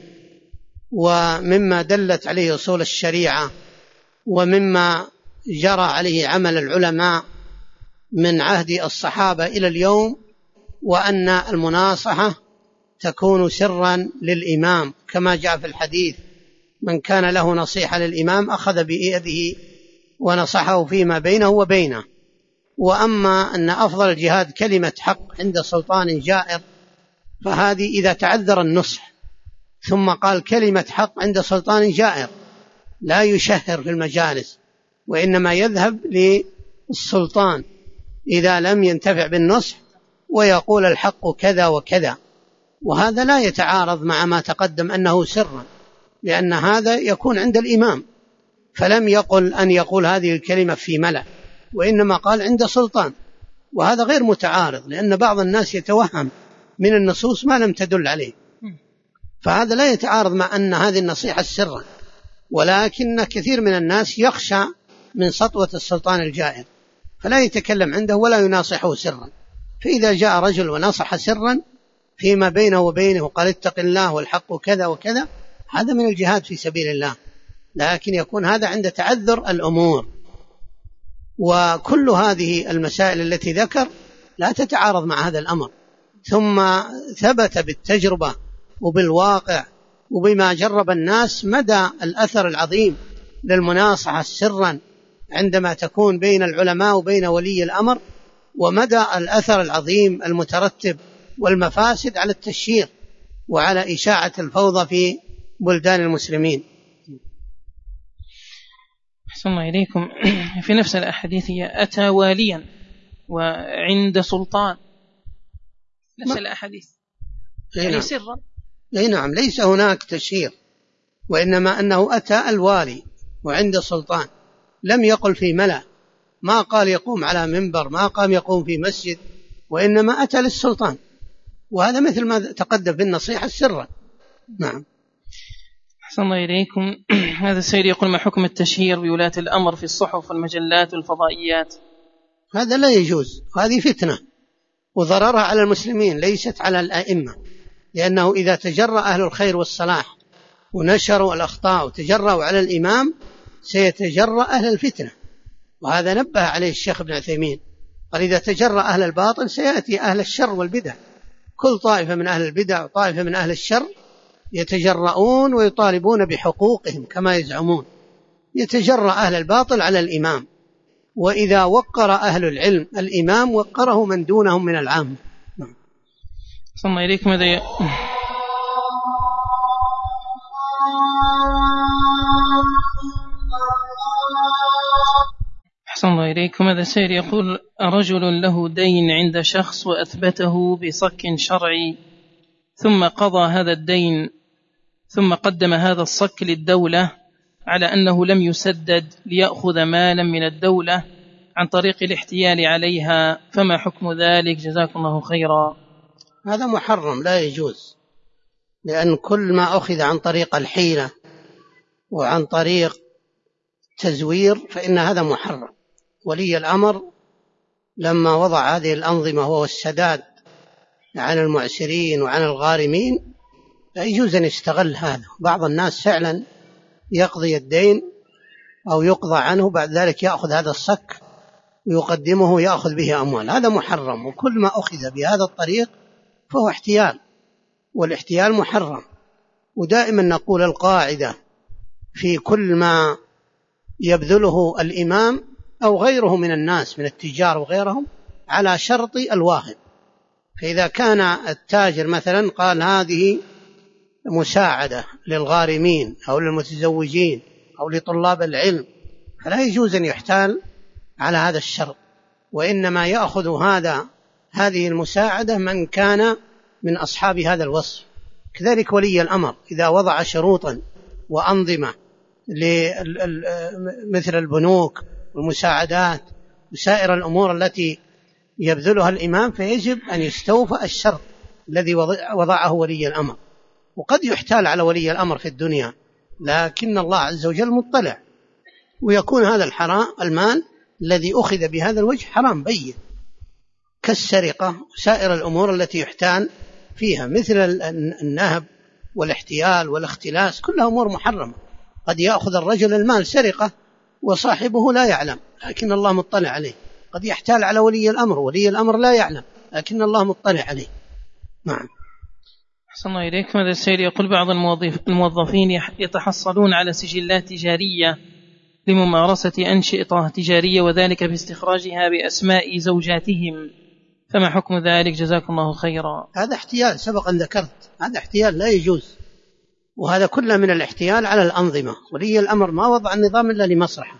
ومما دلت عليه أصول الشريعة، ومما جرى عليه عمل العلماء من عهد الصحابة إلى اليوم، وأن المناصحة تكون سرا للإمام كما جاء في الحديث: من كان له نصيحة للإمام أخذ بيده ونصحه فيما بينه وبينه. وأما أن أفضل الجهاد كلمة حق عند سلطان جائر، فهذه إذا تعذر النصح ثم قال كلمة حق عند سلطان جائر لا يشهر في المجالس، وإنما يذهب للسلطان إذا لم ينتفع بالنصح ويقول الحق كذا وكذا. وهذا لا يتعارض مع ما تقدم أنه سرا، لأن هذا يكون عند الإمام، فلم يقل أن يقول هذه الكلمة في ملأ، وإنما قال عند سلطان. وهذا غير متعارض، لأن بعض الناس يتوهم من النصوص ما لم تدل عليه، فهذا لا يتعارض مع أن هذه النصيحة سرا. ولكن كثير من الناس يخشى من سطوة السلطان الجائر فلا يتكلم عنده ولا يناصحه سرا، فإذا جاء رجل ونصح سرا فيما بينه وبينه وقال اتق الله والحق كذا وكذا، هذا من الجهاد في سبيل الله، لكن يكون هذا عند تعذر الأمور. وكل هذه المسائل التي ذكر لا تتعارض مع هذا الأمر، ثم ثبت بالتجربة وبالواقع وبما جرب الناس مدى الأثر العظيم للمناصحة سرا عندما تكون بين العلماء وبين ولي الأمر، ومدى الأثر العظيم المترتب والمفاسد على التشهير وعلى إشاعة الفوضى في بلدان المسلمين. أحسن الله إليكم. في نفس الأحاديثية أتى واليا وعند سلطان، نفس الأحاديث يعني سرا. نعم، ليس هناك تشهير، وإنما أنه أتى الوالي وعند سلطان، لم يقل في ملأ، ما قال يقوم على منبر، ما قام يقوم في مسجد، وإنما أتى للسلطان، وهذا مثل ما تقدم في النصيحة سرا. نعم. أحسن الله إليكم. هذا السيد يقول: ما حكم التشهير بولاة الأمر في الصحف والمجلات والفضائيات؟ هذا لا يجوز، هذه فتنة وضررها على المسلمين ليست على الأئمة، لأنه إذا تجرأ أهل الخير والصلاح ونشروا الأخطاء وتجرأوا على الإمام سيتجرأ أهل الفتنة، وهذا نبه عليه الشيخ ابن عثيمين، قال إذا تجرأ أهل الباطل سيأتي أهل الشر والبدع، كل طائفة من أهل البدع وطائفة من أهل الشر يتجرؤون ويطالبون بحقوقهم كما يزعمون، يتجرأ أهل الباطل على الإمام، وإذا وقر أهل العلم الإمام وقره من دونهم من العام. ثم إليكم هذا أحسن الله إليكم. هذا سائل يقول: رجل له دين عند شخص وأثبته بصك شرعي ثم قضى هذا الدين ثم قدم هذا الصك للدولة على أنه لم يسدد ليأخذ مالا من الدولة عن طريق الاحتيال عليها، فما حكم ذلك؟ جزاكم الله خيرا. هذا محرم لا يجوز، لأن كل ما أخذ عن طريق الحيلة وعن طريق تزوير فإن هذا محرم. ولي الأمر لما وضع هذه الأنظمة وهو السداد عن المعسرين وعن الغارمين لا يجوز أن يستغل هذا. بعض الناس فعلا يقضي الدين أو يقضى عنه بعد ذلك يأخذ هذا الصك ويقدمه ويأخذ به أموال، هذا محرم. وكل ما أخذ بهذا الطريق فهو احتيال، والاحتيال محرم. ودائما نقول القاعدة في كل ما يبذله الإمام أو غيره من الناس من التجار وغيرهم على شرط الواهب. فإذا كان التاجر مثلا قال هذه مساعدة للغارمين أو للمتزوجين أو لطلاب العلم، فلا يجوز أن يحتال على هذا الشرط، وإنما يأخذ هذه المساعدة من كان من أصحاب هذا الوصف. كذلك ولي الأمر إذا وضع شروطا وأنظمة مثل البنوك والمساعدات وسائر الأمور التي يبذلها الإمام، فيجب أن يستوفى الشرط الذي وضعه ولي الأمر. وقد يحتال على ولي الأمر في الدنيا، لكن الله عز وجل مطلع، ويكون هذا المال الذي أخذ بهذا الوجه حرام بين، كالسرقة وسائر الأمور التي يحتال فيها مثل النهب والاحتيال والاختلاس، كلها أمور محرمة. قد يأخذ الرجل المال سرقة وصاحبه لا يعلم لكن الله مطلع عليه، قد يحتال على ولي الأمر ولي الأمر لا يعلم لكن الله مطلع عليه. نعم. أحسن الله إليكم. هذا السائل يقول بعض الموظفين يتحصلون على سجلات تجارية لممارسة أنشطة تجارية وذلك باستخراجها بأسماء زوجاتهم، فما حكم ذلك؟ جزاكم الله خيرا. هذا احتيال سبق أن ذكرت، هذا احتيال لا يجوز، وهذا كله من الاحتيال على الأنظمة. ولي الأمر ما وضع النظام إلا لمصلحة،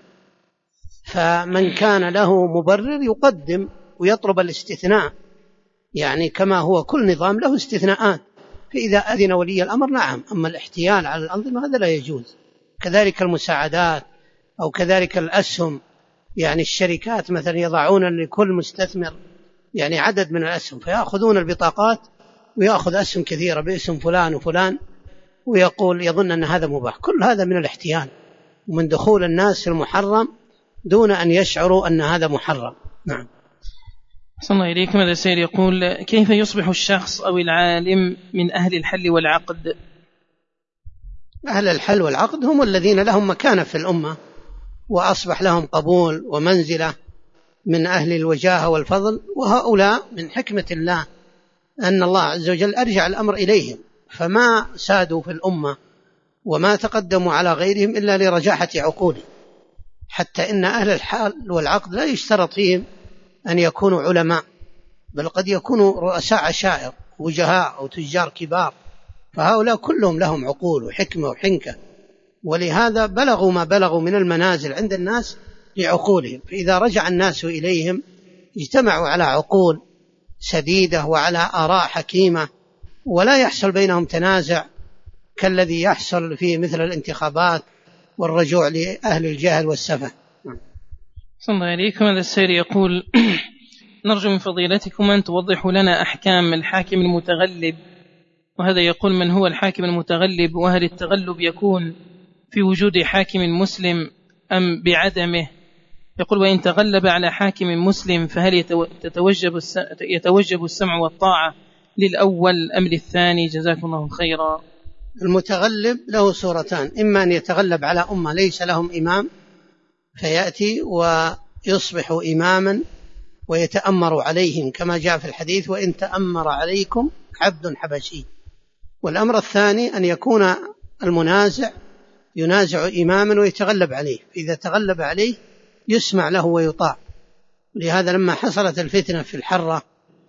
فمن كان له مبرر يقدم ويطلب الاستثناء، يعني كما هو كل نظام له استثناءات، فإذا أذن ولي الأمر نعم. أما الاحتيال على الأنظمة هذا لا يجوز. كذلك المساعدات أو كذلك الأسهم، يعني الشركات مثلا يضعون لكل مستثمر يعني عدد من الأسهم، فيأخذون البطاقات ويأخذ أسهم كثيرة باسم فلان وفلان ويقول يظن أن هذا مباح. كل هذا من الاحتيال ومن دخول الناس في المحرم دون أن يشعروا أن هذا محرم. نعم. أحسن الله إليكم. هذا السائل يقول كيف يصبح الشخص أو العالم من أهل الحل والعقد؟ أهل الحل والعقد هم الذين لهم مكانة في الأمة وأصبح لهم قبول ومنزلة من أهل الوجاهة والفضل، وهؤلاء من حكمة الله أن الله عز وجل أرجع الأمر إليهم، فما سادوا في الأمة وما تقدموا على غيرهم إلا لرجاحة عقولهم. حتى إن أهل الحل والعقد لا يشترط فيهم أن يكونوا علماء، بل قد يكونوا رؤساء عشائر وجهاء أو تجار كبار، فهؤلاء كلهم لهم عقول وحكمة وحنكة، ولهذا بلغوا ما بلغوا من المنازل عند الناس لعقولهم. فإذا رجع الناس إليهم اجتمعوا على عقول سديدة وعلى آراء حكيمة، ولا يحصل بينهم تنازع كالذي يحصل في مثل الانتخابات والرجوع لأهل الجهل والسفه. صلى الله عليكم. هذا السائل يقول نرجو من فضيلتكم أن توضحوا لنا أحكام الحاكم المتغلب. وهذا يقول من هو الحاكم المتغلب، وهل التغلب يكون في وجود حاكم مسلم أم بعدمه؟ يقول وإن تغلب على حاكم مسلم فهل يتوجب السمع والطاعة للأول أم للثاني؟ جزاكم الله خيرا. المتغلب له صورتان، إما أن يتغلب على أمة ليس لهم إمام فيأتي ويصبح إماما ويتأمر عليهم كما جاء في الحديث وإن تأمر عليكم عبد حبشي. والأمر الثاني أن يكون المنازع ينازع إماما ويتغلب عليه، إذا تغلب عليه يسمع له ويطاع. لهذا لما حصلت الفتنة في الحرة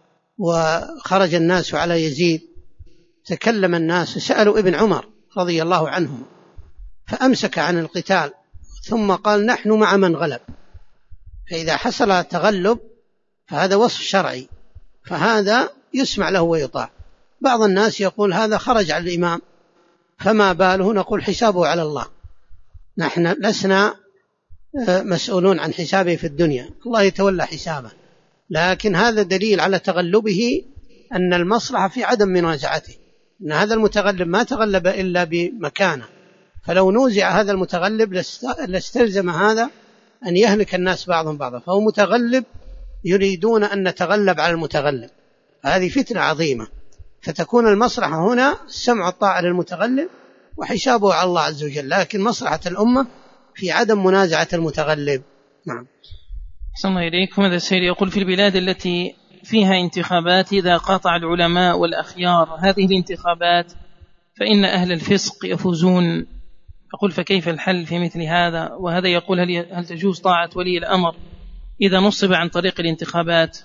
وخرج الناس على يزيد تكلم الناس سألوا ابن عمر رضي الله عنه فأمسك عن القتال ثم قال نحن مع من غلب. فإذا حصل تغلب فهذا وصف شرعي، فهذا يسمع له ويطاع. بعض الناس يقول هذا خرج على الإمام فما باله، نقول حسابه على الله، نحن لسنا مسؤولون عن حسابه في الدنيا، الله يتولى حسابه، لكن هذا دليل على تغلبه أن المصلحة في عدم منازعته، أن هذا المتغلب ما تغلب إلا بمكانه، فلو نوزع هذا المتغلب لاستلزم هذا أن يهلك الناس بعضهم بعضا، فهو متغلب يريدون أن نتغلب على المتغلب، هذه فتنة عظيمة، فتكون المصلحة هنا السمع والطاعة للمتغلب وحسابه على الله عز وجل، لكن مصلحة الأمة في عدم منازعة المتغلب. نعم. أحسن الله إليكم. هذا السيد يقول في البلاد التي فيها انتخابات إذا قاطع العلماء والأخيار هذه الانتخابات فإن أهل الفسق يفوزون، أقول فكيف الحل في مثل هذا؟ وهذا يقول هل تجوز طاعة ولي الأمر إذا نصب عن طريق الانتخابات؟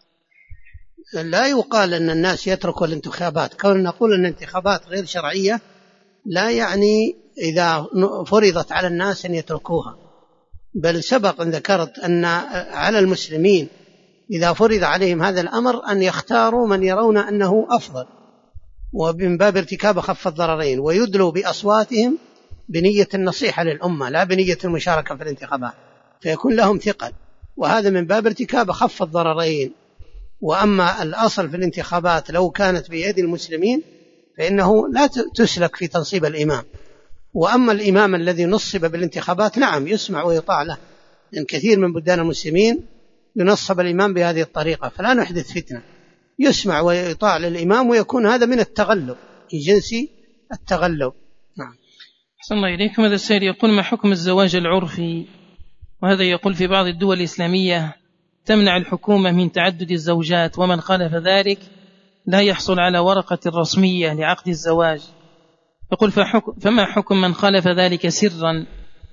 لا يقال أن الناس يتركوا الانتخابات، كون نقول أن الانتخابات غير شرعية لا يعني إذا فرضت على الناس أن يتركوها، بل سبق أن ذكرت أن على المسلمين إذا فرض عليهم هذا الأمر أن يختاروا من يرون أنه أفضل، ومن باب ارتكاب أخف الضررين، ويدلوا بأصواتهم بنية النصيحة للأمة لا بنية المشاركة في الانتخابات، فيكون لهم ثقل، وهذا من باب ارتكاب أخف الضررين. وأما الأصل في الانتخابات لو كانت بيد المسلمين فإنه لا تسلك في تنصيب الإمام، وأما الإمام الذي نصب بالانتخابات نعم يسمع ويطاع له، لأن كثير من بلدان المسلمين ينصب الإمام بهذه الطريقة، فلا نحدث فتنة، يسمع ويطاع للإمام، ويكون هذا من التغلب في جنس التغلب. نعم. أحسن الله إليكم. هذا السيد يقول ما حكم الزواج العرفي؟ وهذا يقول في بعض الدول الإسلامية تمنع الحكومة من تعدد الزوجات، ومن خالف ذلك لا يحصل على ورقة رسمية لعقد الزواج، يقول فما حكم من خالف ذلك سرا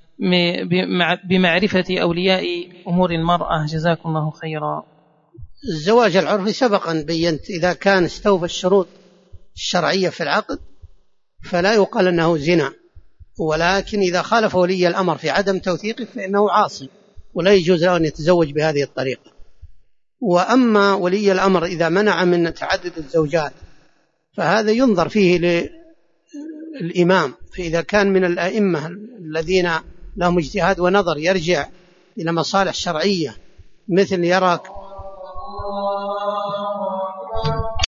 بمعرفة أولياء أمور المرأة؟ جزاكم الله خيرا. الزواج العرفي سبقا بينت إذا كان استوفى الشروط الشرعية في العقد فلا يقال أنه زنا، ولكن إذا خالف ولي الأمر في عدم توثيقه فإنه عاصي ولا يجوز له أن يتزوج بهذه الطريقة. وأما ولي الأمر إذا منع من تعدد الزوجات فهذا ينظر فيه للإمام، فإذا كان من الأئمة الذين لهم اجتهاد ونظر يرجع إلى مصالح شرعية، مثل يراك